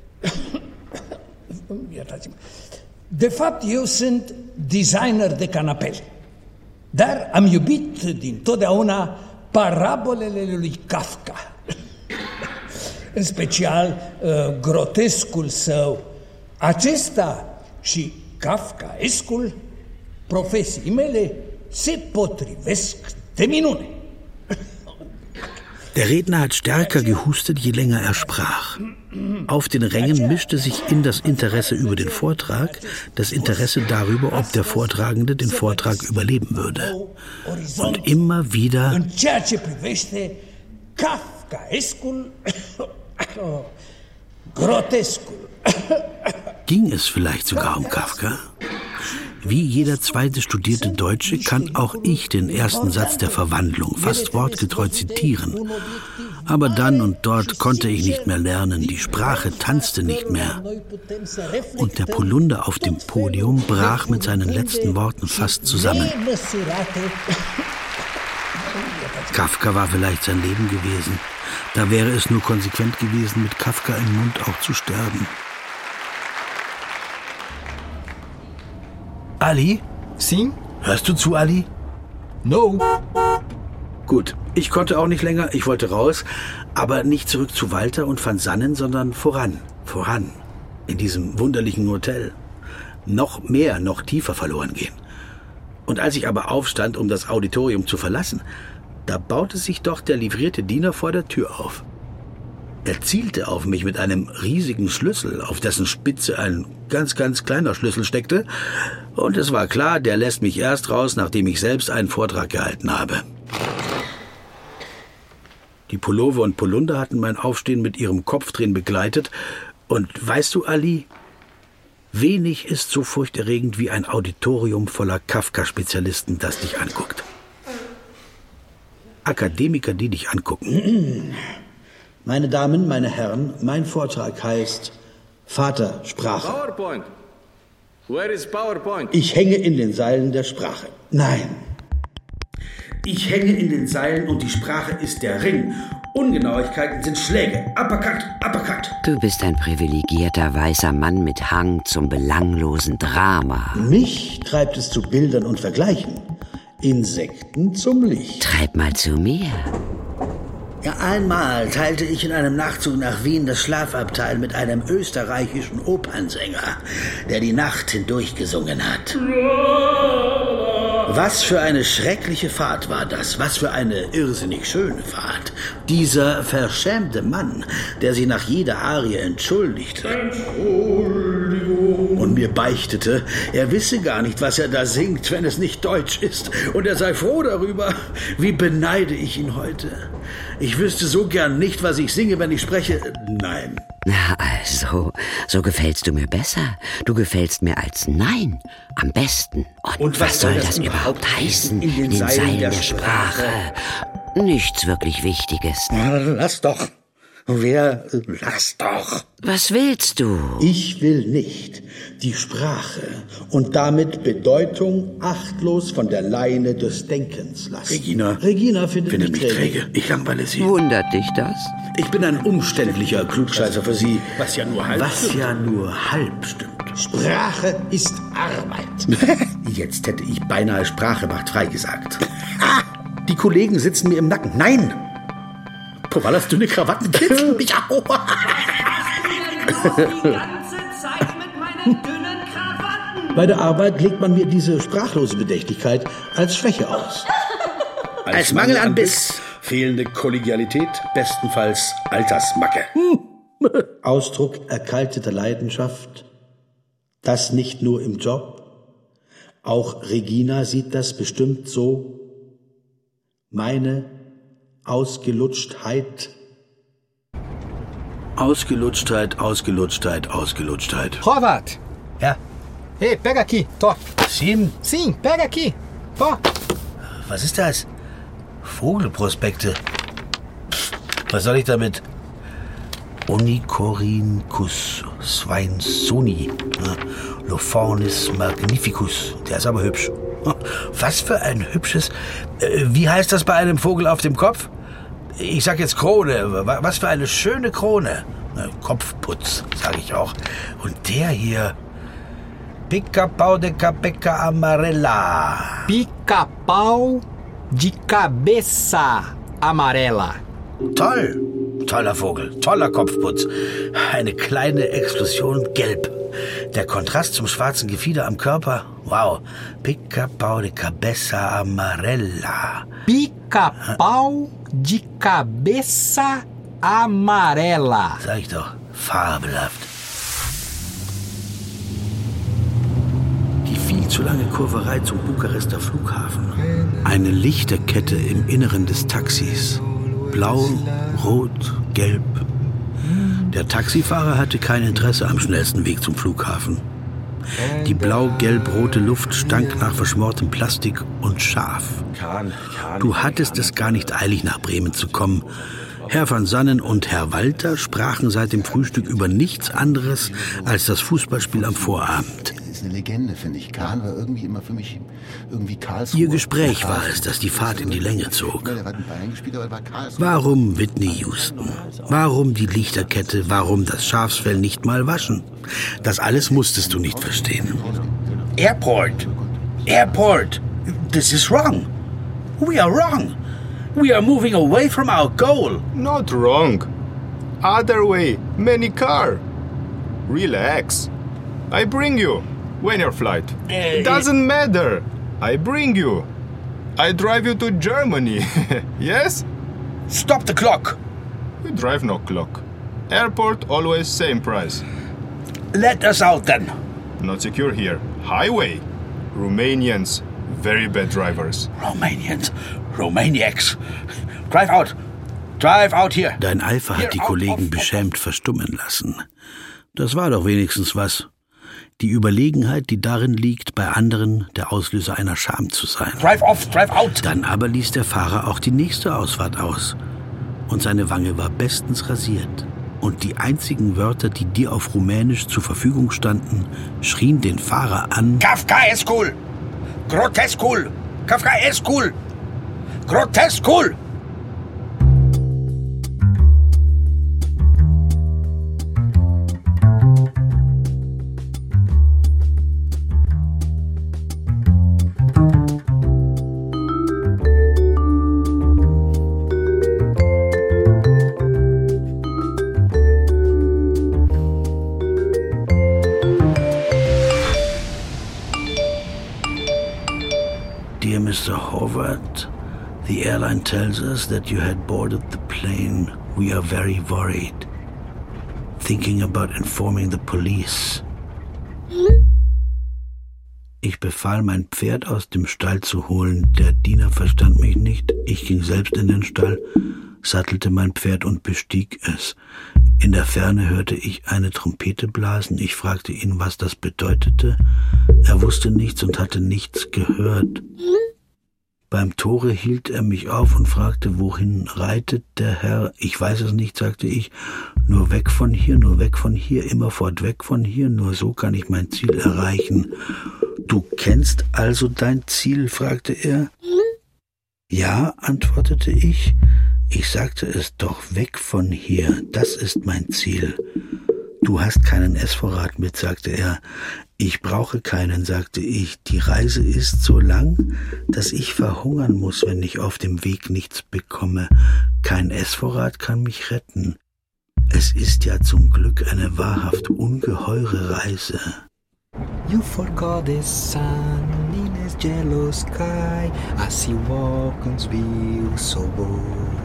[SPEAKER 18] Iertați-mă. De fapt, eu sunt designer de canapele. Dar am iubit dintotdeauna parabolele lui Kafka. În special, uh, grotescul său. Acesta și Kafkaescul, profesii mele, se potrivesc de minune.
[SPEAKER 2] Der Redner hat stärker gehustet, je länger er sprach. Auf den Rängen mischte sich in das Interesse über den Vortrag das Interesse darüber, ob der Vortragende den Vortrag überleben würde. Und immer wieder
[SPEAKER 18] în ceea ce privește Kafkaescul, grotescul.
[SPEAKER 2] Ging es vielleicht sogar um Kafka? Wie jeder zweite studierte Deutsche kann auch ich den ersten Satz der Verwandlung fast wortgetreu zitieren. Aber dann und dort konnte ich nicht mehr lernen, die Sprache tanzte nicht mehr. Und der Polunder auf dem Podium brach mit seinen letzten Worten fast zusammen. Kafka war vielleicht sein Leben gewesen. Da wäre es nur konsequent gewesen, mit Kafka im Mund auch zu sterben. Ali?
[SPEAKER 15] Sie?
[SPEAKER 2] Hörst du zu, Ali?
[SPEAKER 15] No.
[SPEAKER 2] Gut, ich konnte auch nicht länger, ich wollte raus, aber nicht zurück zu Walter und van Sannen, sondern voran, voran, in diesem wunderlichen Hotel. Noch mehr, noch tiefer verloren gehen. Und als ich aber aufstand, um das Auditorium zu verlassen, da baute sich doch der livrierte Diener vor der Tür auf. Er zielte auf mich mit einem riesigen Schlüssel, auf dessen Spitze ein ganz, ganz kleiner Schlüssel steckte. Und es war klar, der lässt mich erst raus, nachdem ich selbst einen Vortrag gehalten habe. Die Pullover und Polunder hatten mein Aufstehen mit ihrem Kopfdrehen begleitet. Und weißt du, Ali, wenig ist so furchterregend wie ein Auditorium voller Kafka-Spezialisten, das dich anguckt. Akademiker, die dich angucken.
[SPEAKER 12] Meine Damen, meine Herren, mein Vortrag heißt Vatersprache.
[SPEAKER 16] PowerPoint. Where is PowerPoint?
[SPEAKER 12] Ich hänge in den Seilen der Sprache. Nein.
[SPEAKER 2] Ich hänge in den Seilen und die Sprache ist der Ring. Ungenauigkeiten sind Schläge. Uppercut, Uppercut.
[SPEAKER 13] Du bist ein privilegierter weißer Mann mit Hang zum belanglosen Drama.
[SPEAKER 12] Mich treibt es zu Bildern und Vergleichen. Insekten zum Licht.
[SPEAKER 13] Treib mal zu mir.
[SPEAKER 2] Ja, einmal teilte ich in einem Nachtzug nach Wien das Schlafabteil mit einem österreichischen Opernsänger, der die Nacht hindurch gesungen hat. Was für eine schreckliche Fahrt war das, was für eine irrsinnig schöne Fahrt. Dieser verschämte Mann, der sich nach jeder Arie entschuldigte. Und mir beichtete, er wisse gar nicht, was er da singt, wenn es nicht Deutsch ist. Und er sei froh darüber. Wie beneide ich ihn heute. Ich wüsste so gern nicht, was ich singe, wenn ich spreche. Nein.
[SPEAKER 13] Na also, so gefällst du mir besser. Du gefällst mir als Nein am besten. Und,
[SPEAKER 2] Und was,
[SPEAKER 13] was soll das, das überhaupt heißen?
[SPEAKER 2] In den,
[SPEAKER 13] in den
[SPEAKER 2] Seilen,
[SPEAKER 13] Seilen
[SPEAKER 2] der,
[SPEAKER 13] der Sprache. Sprache. Nichts wirklich Wichtiges.
[SPEAKER 2] Lass doch. Wer? Lass doch.
[SPEAKER 13] Was willst du?
[SPEAKER 12] Ich will nicht die Sprache und damit Bedeutung achtlos von der Leine des Denkens lassen.
[SPEAKER 2] Regina.
[SPEAKER 12] Regina findet,
[SPEAKER 2] findet
[SPEAKER 12] mich
[SPEAKER 2] mich
[SPEAKER 12] träge.
[SPEAKER 2] träge. Ich langweile sie.
[SPEAKER 13] Wundert dich das?
[SPEAKER 2] Ich bin ein umständlicher Klugscheißer für sie.
[SPEAKER 12] Was ja nur halb
[SPEAKER 2] Was ja nur halb stimmt.
[SPEAKER 18] Sprache ist Arbeit.
[SPEAKER 2] Jetzt hätte ich beinahe Sprache macht frei gesagt. Ah, die Kollegen sitzen mir im Nacken. Nein! Kowallas dünne Krawatten kitzeln mich auch.
[SPEAKER 18] Bei der Arbeit legt man mir diese sprachlose Bedächtigkeit als Schwäche aus.
[SPEAKER 2] Als, als Mangel an Biss, fehlende Kollegialität, bestenfalls Altersmacke.
[SPEAKER 18] Ausdruck erkalteter Leidenschaft. Das nicht nur im Job. Auch Regina sieht das bestimmt so. Meine Ausgelutschtheit.
[SPEAKER 2] Ausgelutschtheit, Ausgelutschtheit, Ausgelutschtheit.
[SPEAKER 15] Horvath!
[SPEAKER 2] Ja?
[SPEAKER 15] Hey, pega aqui, to.
[SPEAKER 2] Sim?
[SPEAKER 15] Sim, pega aqui, to.
[SPEAKER 2] Was ist das? Vogelprospekte. Pff, was soll ich damit? Onychorhynchus swainsoni. Lophonis magnificus. Der ist aber hübsch. Was für ein hübsches... Wie heißt das bei einem Vogel auf dem Kopf? Ich sag jetzt Krone. Was für eine schöne Krone. Kopfputz, sag ich auch. Und der hier... Pica-pau de cabeça amarela.
[SPEAKER 15] Pica-pau de cabeça amarela.
[SPEAKER 2] Toll. Toller Vogel. Toller Kopfputz. Eine kleine Explosion gelb. Der Kontrast zum schwarzen Gefieder am Körper. Wow. Pica-pau de cabeça amarela.
[SPEAKER 15] Pica-pau de cabeça amarela.
[SPEAKER 2] Sag ich doch. Fabelhaft. Viel zu lange Kurverei zum Bukarester Flughafen. Eine Lichterkette im Inneren des Taxis. Blau, rot, gelb. Der Taxifahrer hatte kein Interesse am schnellsten Weg zum Flughafen. Die blau-gelb-rote Luft stank nach verschmortem Plastik und Schaf. Du hattest es gar nicht eilig, nach Bremen zu kommen. Herr van Sannen und Herr Walter sprachen seit dem Frühstück über nichts anderes als das Fußballspiel am Vorabend.
[SPEAKER 10] Eine Legende, finde ich. Kahn war irgendwie immer für mich irgendwie Karlsruhe.
[SPEAKER 2] Ihr Gespräch war es, das die Fahrt in die Länge zog. Warum Whitney Houston? Warum die Lichterkette? Warum das Schafsfell nicht mal waschen? Das alles musstest du nicht verstehen. Airport! Airport! This is wrong! We are wrong! We are moving away from our goal!
[SPEAKER 17] Not wrong. Other way. Many car. Relax. I bring you. When your flight? Uh, Doesn't matter. I bring you. I drive you to Germany. Yes?
[SPEAKER 2] Stop the clock.
[SPEAKER 17] You drive no clock. Airport always same price.
[SPEAKER 2] Let us out then.
[SPEAKER 17] Not secure here. Highway. Romanians. Very bad drivers.
[SPEAKER 2] Romanians. Romaniacs. Drive out. Drive out here. Dein Eifer hat die Kollegen beschämt verstummen lassen. Das war doch wenigstens was. Die Überlegenheit, die darin liegt, bei anderen der Auslöser einer Scham zu sein. Drive off, drive out! Dann aber ließ der Fahrer auch die nächste Ausfahrt aus. Und seine Wange war bestens rasiert. Und die einzigen Wörter, die dir auf Rumänisch zur Verfügung standen, schrien den Fahrer an: Kafkaeskul! Groteskul! Kafkaeskul! Groteskul! Dear Mister Horvath, the airline tells us that you had boarded the plane. We are very worried. Thinking about informing the police. Ich befahl, mein Pferd aus dem Stall zu holen. Der Diener verstand mich nicht. Ich ging selbst in den Stall, sattelte mein Pferd und bestieg es. In der Ferne hörte ich eine Trompete blasen. Ich fragte ihn, was das bedeutete. Er wusste nichts und hatte nichts gehört. Beim Tore hielt er mich auf und fragte, wohin reitet der Herr? Ich weiß es nicht, sagte ich. Nur weg von hier, nur weg von hier, immerfort weg von hier. Nur so kann ich mein Ziel erreichen. Du kennst also dein Ziel? Fragte er. Ja, antwortete ich. Ich sagte es doch, weg von hier. Das ist mein Ziel. Du hast keinen Essvorrat mit, sagte er. Ich brauche keinen, sagte ich. Die Reise ist so lang, dass ich verhungern muss, wenn ich auf dem Weg nichts bekomme. Kein Essvorrat kann mich retten. Es ist ja zum Glück eine wahrhaft ungeheure Reise.
[SPEAKER 15] You forgot the sun in his yellow sky as he walks view so bold.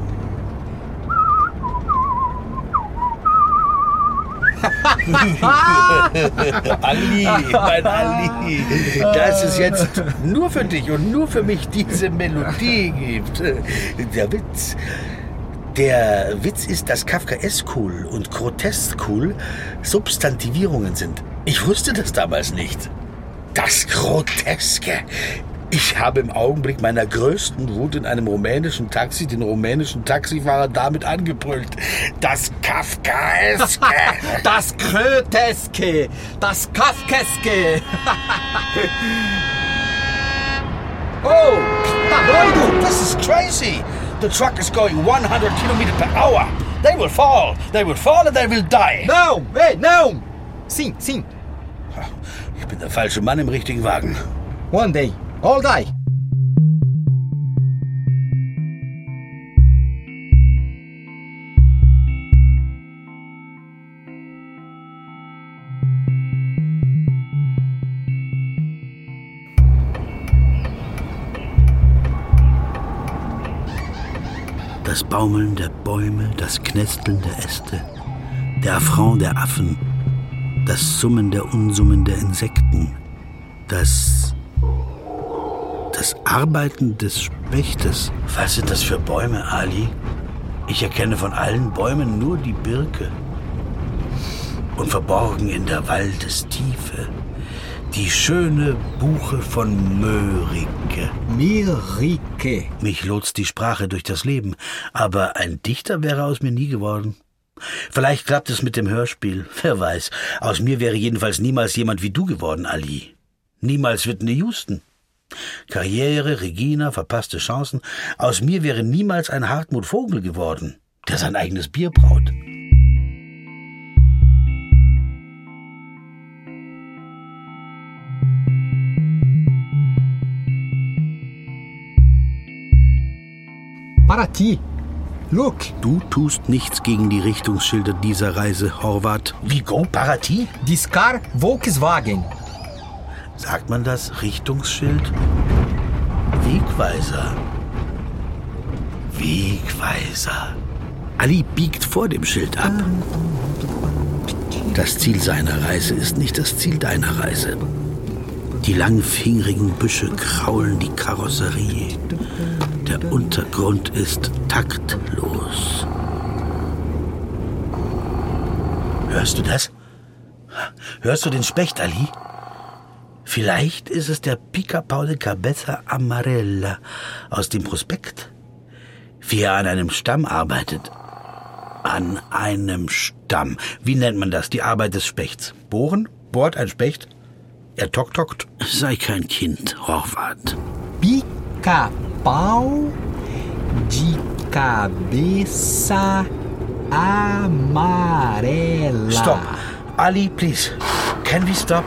[SPEAKER 19] Ali, mein Ali, dass es jetzt nur für dich und nur für mich diese Melodie gibt. Der Witz, der Witz ist, dass Kafkaesk-cool und grotesk-cool Substantivierungen sind. Ich wusste das damals nicht. Das Groteske. Ich habe im Augenblick meiner größten Wut in einem rumänischen Taxi den rumänischen Taxifahrer damit angebrüllt. Das Kafkaeske.
[SPEAKER 14] Das Groteske. Das Kafkaeske.
[SPEAKER 19] Oh, doido, this is crazy. The truck is going one hundred kilometers per hour. They will fall. They will fall and they will die.
[SPEAKER 14] No, hey, no. Sim, sim.
[SPEAKER 19] Ich bin der falsche Mann im richtigen Wagen.
[SPEAKER 14] One day, all die.
[SPEAKER 2] Das Baumeln der Bäume, das Knesteln der Äste, der Affront der Affen, das Summen der Unsummen der Insekten, das... das Arbeiten des Spechtes. Was sind das für Bäume, Ali? Ich erkenne von allen Bäumen nur die Birke. Und verborgen in der Waldestiefe die schöne Buche von Mörike.
[SPEAKER 15] Mörike.
[SPEAKER 2] Mich lotst die Sprache durch das Leben, aber ein Dichter wäre aus mir nie geworden. Vielleicht klappt es mit dem Hörspiel, wer weiß. Aus mir wäre jedenfalls niemals jemand wie du geworden, Ali. Niemals Whitney Houston. Karriere, Regina, verpasste Chancen. Aus mir wäre niemals ein Hartmut Vogel geworden, der sein eigenes Bier braut.
[SPEAKER 15] Paraty. Look.
[SPEAKER 2] Du tust nichts gegen die Richtungsschilder dieser Reise, Horvath.
[SPEAKER 19] Wie go, Paraty?
[SPEAKER 15] This car, Volkswagen.
[SPEAKER 2] Sagt man das? Richtungsschild? Wegweiser. Wegweiser. Ali biegt vor dem Schild ab. Das Ziel seiner Reise ist nicht das Ziel deiner Reise. Die langfingerigen Büsche kraulen die Karosserie. Der Untergrund ist taktlos. Hörst du das? Hörst du den Specht, Ali? Vielleicht ist es der Pica-Pau de Cabeza Amarella aus dem Prospekt. Wie er an einem Stamm arbeitet. An einem Stamm. Wie nennt man das? Die Arbeit des Spechts. Bohren? Bohrt ein Specht? Er tok-tokt. Sei kein Kind, Horvath.
[SPEAKER 15] Pica-Pau de Cabeça Amarela.
[SPEAKER 2] Stop. Ali, please. Can we stop?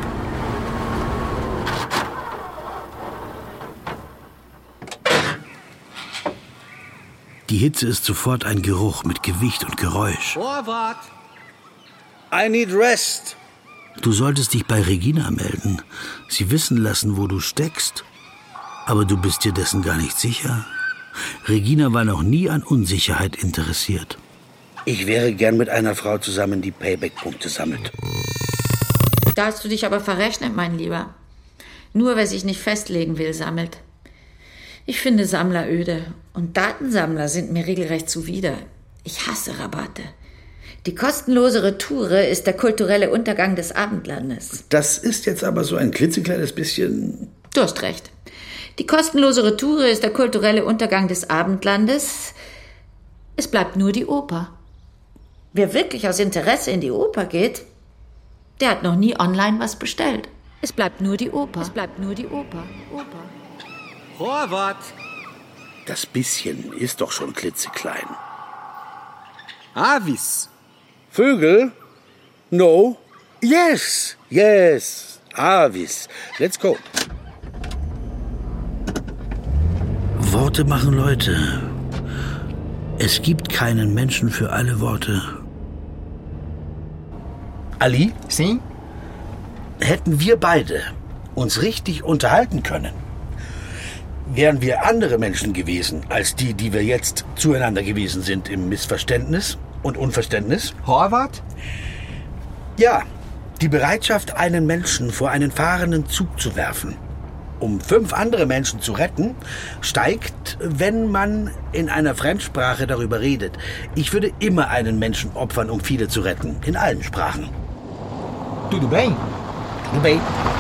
[SPEAKER 2] Die Hitze ist sofort ein Geruch mit Gewicht und Geräusch.
[SPEAKER 19] Horvath! I need rest.
[SPEAKER 2] Du solltest dich bei Regina melden. Sie wissen lassen, wo du steckst. Aber du bist dir dessen gar nicht sicher. Regina war noch nie an Unsicherheit interessiert. Ich wäre gern mit einer Frau zusammen, die Payback-Punkte sammelt.
[SPEAKER 6] Da hast du dich aber verrechnet, mein Lieber. Nur wer sich nicht festlegen will, sammelt. Ich finde Sammler öde. Und Datensammler sind mir regelrecht zuwider. Ich hasse Rabatte. Die kostenlose Retoure ist der kulturelle Untergang des Abendlandes.
[SPEAKER 2] Das ist jetzt aber so ein klitzekleines bisschen...
[SPEAKER 6] Du hast recht. Die kostenlose Retoure ist der kulturelle Untergang des Abendlandes. Es bleibt nur die Oper. Wer wirklich aus Interesse in die Oper geht, der hat noch nie online was bestellt. Es bleibt nur die Oper. Es bleibt nur die Oper. Oper.
[SPEAKER 14] Horvath!
[SPEAKER 2] Das bisschen ist doch schon klitzeklein.
[SPEAKER 14] Avis!
[SPEAKER 19] Vögel? No? Yes, yes. Avis. Let's go.
[SPEAKER 2] Worte machen Leute. Es gibt keinen Menschen für alle Worte.
[SPEAKER 19] Ali?
[SPEAKER 14] Sie?
[SPEAKER 19] Hätten wir beide uns richtig unterhalten können, wären wir andere Menschen gewesen, als die, die wir jetzt zueinander gewesen sind im Missverständnis und Unverständnis.
[SPEAKER 14] Horvath?
[SPEAKER 19] Ja, die Bereitschaft, einen Menschen vor einen fahrenden Zug zu werfen, um fünf andere Menschen zu retten, steigt, wenn man in einer Fremdsprache darüber redet. Ich würde immer einen Menschen opfern, um viele zu retten, in allen Sprachen.
[SPEAKER 14] Tudo bem?
[SPEAKER 19] Tudo bem.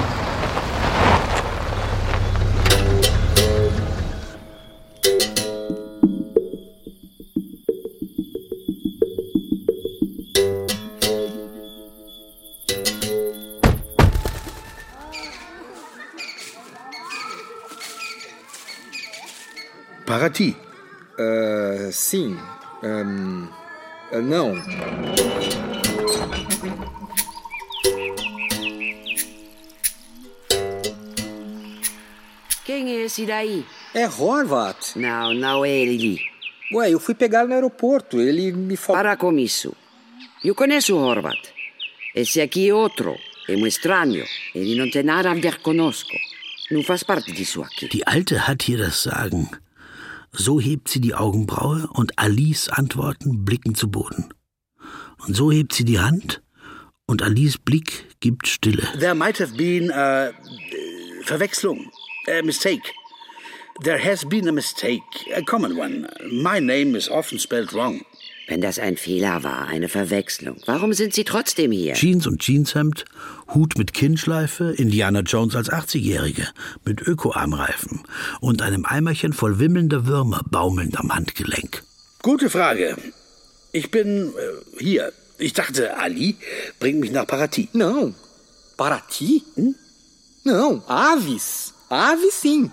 [SPEAKER 19] Paraty.
[SPEAKER 14] Uh, sim. Um, uh, não.
[SPEAKER 13] Quem é esse daí?
[SPEAKER 14] É Horvath.
[SPEAKER 13] Não, não é ele.
[SPEAKER 14] Ué, eu fui pegá-lo no aeroporto. Ele me falou...
[SPEAKER 13] Para com isso. Eu conheço Horvath. Esse aqui é outro. É um estranho. Ele não tem nada a ver conosco. Não faz parte disso aqui.
[SPEAKER 2] Die Alte hat hier das Sagen. So hebt sie die Augenbraue und Alis Antworten blicken zu Boden. Und so hebt sie die Hand und Alis Blick gibt Stille.
[SPEAKER 19] There might have been a Verwechslung, a mistake. There has been a mistake, a common one. My name is often spelled wrong.
[SPEAKER 13] Wenn das ein Fehler war, eine Verwechslung, warum sind Sie trotzdem hier?
[SPEAKER 2] Jeans und Jeanshemd, Hut mit Kinnschleife, Indiana Jones als achtzigjährige, mit Öko-Armreifen und einem Eimerchen voll wimmelnder Würmer baumelnd am Handgelenk.
[SPEAKER 19] Gute Frage. Ich bin äh, hier. Ich dachte, Ali bringt mich nach Paraty.
[SPEAKER 14] No. Paraty? Hm? No, Avis. Avis sim.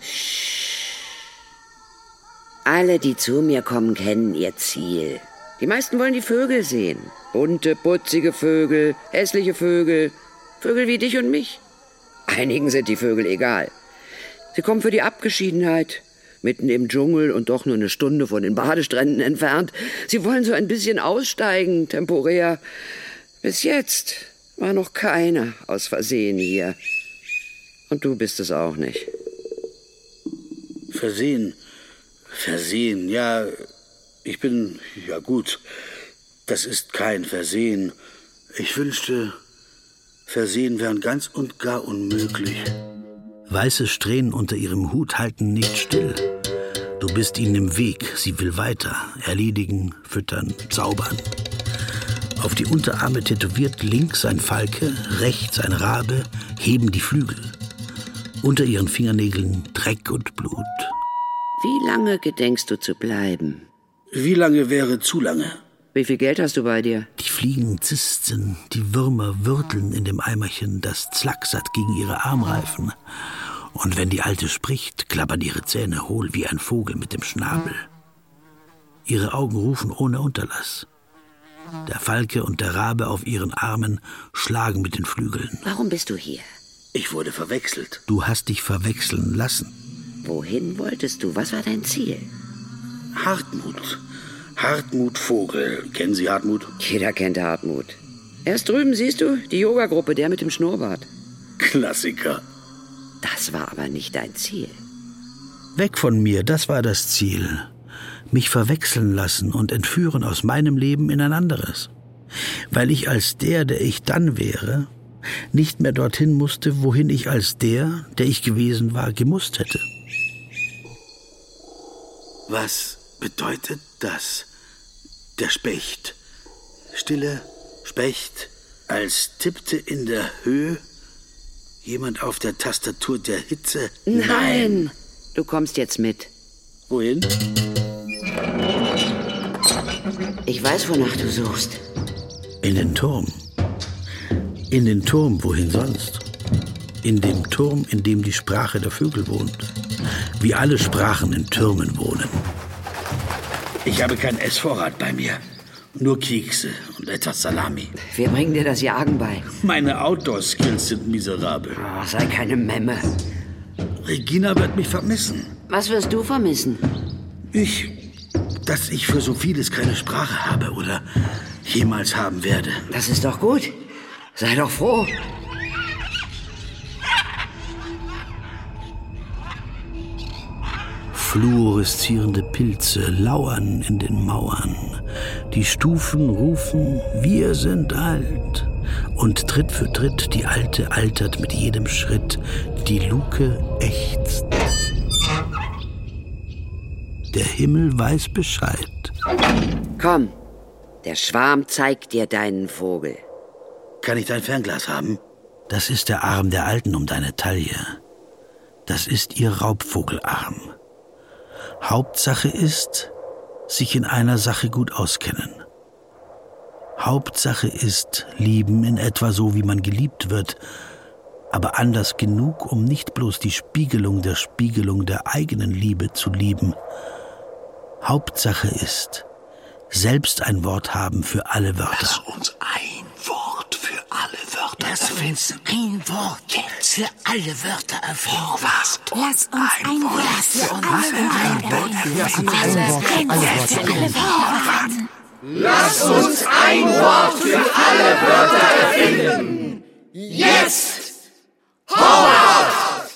[SPEAKER 13] Alle, die zu mir kommen, kennen ihr Ziel. Die meisten wollen die Vögel sehen. Bunte, putzige Vögel, hässliche Vögel, Vögel wie dich und mich. Einigen sind die Vögel egal. Sie kommen für die Abgeschiedenheit, mitten im Dschungel und doch nur eine Stunde von den Badestränden entfernt. Sie wollen so ein bisschen aussteigen, temporär. Bis jetzt war noch keiner aus Versehen hier. Und du bist es auch nicht.
[SPEAKER 19] Versehen, Versehen, ja... Ich bin, ja gut, das ist kein Versehen. Ich wünschte, Versehen wären ganz und gar unmöglich.
[SPEAKER 2] Weiße Strähnen unter ihrem Hut halten nicht still. Du bist ihnen im Weg, sie will weiter, erledigen, füttern, zaubern. Auf die Unterarme tätowiert links ein Falke, rechts ein Rabe, heben die Flügel. Unter ihren Fingernägeln Dreck und Blut.
[SPEAKER 13] Wie lange gedenkst du zu bleiben?
[SPEAKER 19] Wie lange wäre zu lange?
[SPEAKER 13] Wie viel Geld hast du bei dir?
[SPEAKER 2] Die Fliegen zisten, die Würmer wirteln in dem Eimerchen, das zlacksert gegen ihre Armreifen. Und wenn die Alte spricht, klappern ihre Zähne hohl wie ein Vogel mit dem Schnabel. Ihre Augen rufen ohne Unterlass. Der Falke und der Rabe auf ihren Armen schlagen mit den Flügeln.
[SPEAKER 13] Warum bist du hier?
[SPEAKER 19] Ich wurde verwechselt.
[SPEAKER 2] Du hast dich verwechseln lassen.
[SPEAKER 13] Wohin wolltest du? Was war dein Ziel?
[SPEAKER 19] Hartmut. Hartmut Vogel. Kennen Sie Hartmut?
[SPEAKER 13] Jeder kennt Hartmut. Erst drüben, siehst du, die Yogagruppe, der mit dem Schnurrbart.
[SPEAKER 19] Klassiker.
[SPEAKER 13] Das war aber nicht dein Ziel.
[SPEAKER 2] Weg von mir, das war das Ziel. Mich verwechseln lassen und entführen aus meinem Leben in ein anderes. Weil ich als der, der ich dann wäre, nicht mehr dorthin musste, wohin ich als der, der ich gewesen war, gemusst hätte.
[SPEAKER 19] Was bedeutet das? Der Specht. Stille, Specht, als tippte in der Höhe jemand auf der Tastatur der Hitze.
[SPEAKER 13] Nein! Nein. Du kommst jetzt mit.
[SPEAKER 19] Wohin?
[SPEAKER 13] Ich weiß, wonach du suchst.
[SPEAKER 2] In den Turm. In den Turm, wohin sonst? In dem Turm, in dem die Sprache der Vögel wohnt. Wie alle Sprachen in Türmen wohnen.
[SPEAKER 19] Ich habe kein Essvorrat bei mir. Nur Kekse und etwas Salami.
[SPEAKER 13] Wir bringen dir das Jagen bei.
[SPEAKER 19] Meine Outdoor-Skills sind miserabel.
[SPEAKER 13] Oh, sei keine Memme.
[SPEAKER 19] Regina wird mich vermissen.
[SPEAKER 13] Was wirst du vermissen?
[SPEAKER 19] Ich, dass ich für so vieles keine Sprache habe oder jemals haben werde.
[SPEAKER 13] Das ist doch gut. Sei doch froh.
[SPEAKER 2] Fluoreszierende Pilze lauern in den Mauern. Die Stufen rufen, wir sind alt. Und Tritt für Tritt, die Alte altert mit jedem Schritt. Die Luke ächzt. Der Himmel weiß Bescheid.
[SPEAKER 13] Komm, der Schwarm zeigt dir deinen Vogel.
[SPEAKER 19] Kann ich dein Fernglas haben?
[SPEAKER 2] Das ist der Arm der Alten um deine Taille. Das ist ihr Raubvogelarm. Hauptsache ist, sich in einer Sache gut auskennen. Hauptsache ist, lieben in etwa so, wie man geliebt wird, aber anders genug, um nicht bloß die Spiegelung der Spiegelung der eigenen Liebe zu lieben. Hauptsache ist, selbst ein Wort haben für alle Wörter.
[SPEAKER 19] Lass uns ein Wort für alle Wörter Lass uns ein Wort für alle Wörter erfinden. Was?
[SPEAKER 20] Lass uns ein Wort für alle Wörter erfinden.
[SPEAKER 21] Lass uns ein Wort für alle Wörter erfinden. Jetzt! Horvath!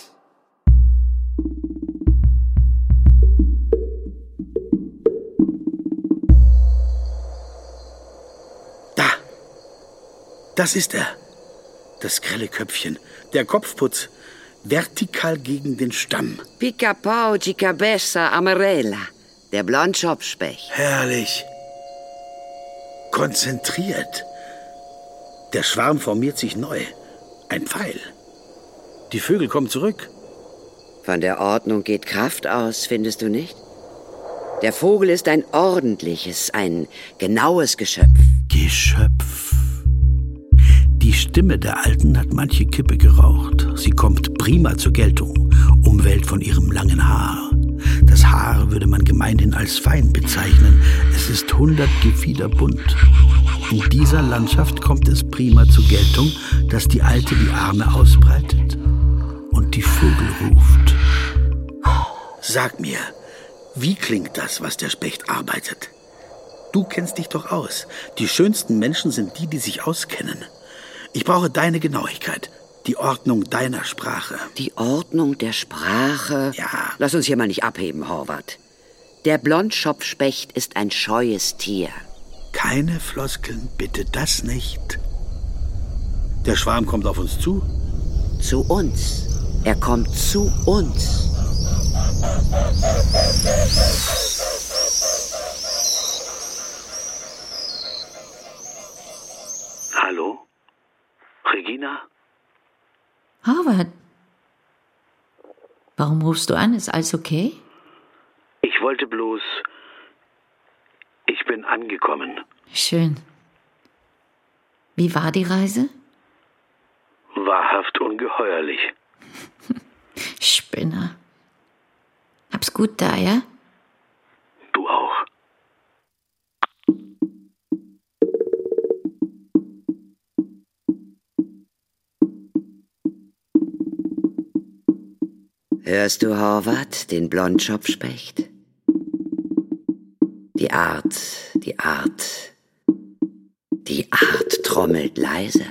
[SPEAKER 19] Da! Das ist er. Das grelle Köpfchen. Der Kopfputz. Vertikal gegen den Stamm.
[SPEAKER 13] Pica-Pau, Chicabessa, Amarella. Der Blondschopfspecht.
[SPEAKER 19] Herrlich. Konzentriert. Der Schwarm formiert sich neu. Ein Pfeil. Die Vögel kommen zurück.
[SPEAKER 13] Von der Ordnung geht Kraft aus, findest du nicht? Der Vogel ist ein ordentliches, ein genaues Geschöpf.
[SPEAKER 2] Geschöpf. Die Stimme der Alten hat manche Kippe geraucht. Sie kommt prima zur Geltung, umwellt von ihrem langen Haar. Das Haar würde man gemeinhin als fein bezeichnen. Es ist hundert Gefieder bunt. In dieser Landschaft kommt es prima zur Geltung, dass die Alte die Arme ausbreitet und die Vögel ruft.
[SPEAKER 19] Sag mir, wie klingt das, was der Specht arbeitet? Du kennst dich doch aus. Die schönsten Menschen sind die, die sich auskennen. Ich brauche deine Genauigkeit, die Ordnung deiner Sprache.
[SPEAKER 13] Die Ordnung der Sprache?
[SPEAKER 19] Ja.
[SPEAKER 13] Lass uns hier mal nicht abheben, Horvath. Der Blondschopfspecht ist ein scheues Tier.
[SPEAKER 19] Keine Floskeln, bitte das nicht. Der Schwarm kommt auf uns zu?
[SPEAKER 13] Zu uns. Er kommt zu uns.
[SPEAKER 11] Hallo? Regina?
[SPEAKER 6] Horvath, warum rufst du an? Ist alles okay?
[SPEAKER 11] Ich wollte bloß... Ich bin angekommen.
[SPEAKER 6] Schön. Wie war die Reise?
[SPEAKER 11] Wahrhaft ungeheuerlich.
[SPEAKER 6] Spinner. Hab's gut da, ja?
[SPEAKER 11] Du auch.
[SPEAKER 13] Hörst du, Horvath, den Blondschopfspecht? Die Art, die Art, die Art trommelt leise.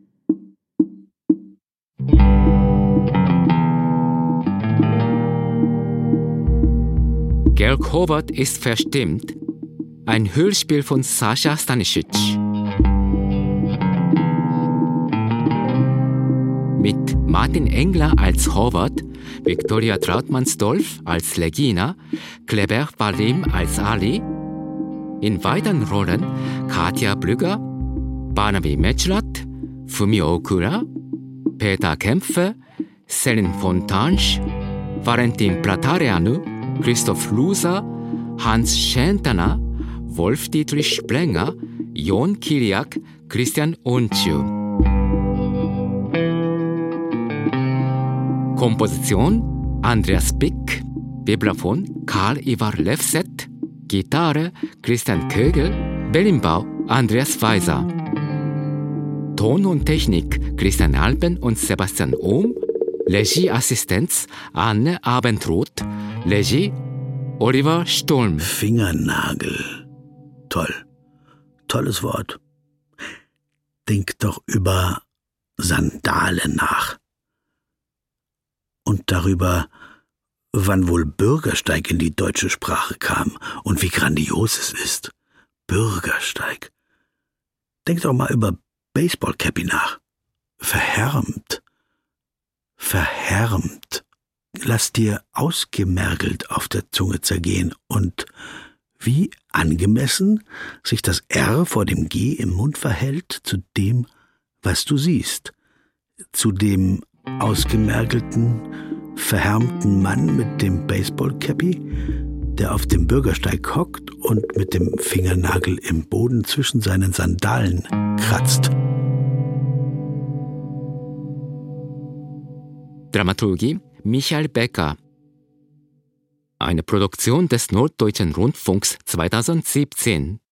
[SPEAKER 4] Georg Horvath ist verstimmt. Ein Hörspiel von Sascha Stanisic. Mit Martin Engler als Horvath, Viktoria Trautmann-Stolf als Regina, Kleber Barim als Ali. In weiteren Rollen Katja Blüger, Barnaby Metschlat, Fumio Okura, Peter Kämpfe, Céline Fontange, Valentin Platareanu, Christoph Luser, Hans Schentana, Wolf-Dietrich Sprenger, Jon Kiliak, Christian Untschu. Komposition Andreas Pick, Vibraphon Karl Ivar Lefset, Gitarre Christian Kögel, Berlinbau Andreas Weiser. Ton und Technik Christian Alben und Sebastian Ohm. Regieassistenz Anne Abendroth. Regie Oliver Stolm.
[SPEAKER 2] Fingernagel. Toll. Tolles Wort. Denk doch über Sandale nach. Und darüber, wann wohl Bürgersteig in die deutsche Sprache kam und wie grandios es ist. Bürgersteig. Denk doch mal über Baseballcappy nach. Verhärmt. Verhärmt. Lass dir ausgemergelt auf der Zunge zergehen und wie angemessen sich das R vor dem G im Mund verhält zu dem, was du siehst. Zu dem ausgemergelten, verhärmten Mann mit dem Baseballcappy, der auf dem Bürgersteig hockt und mit dem Fingernagel im Boden zwischen seinen Sandalen kratzt.
[SPEAKER 4] Dramaturgie Michael Becker. Eine Produktion des Norddeutschen Rundfunks zweitausendsiebzehn.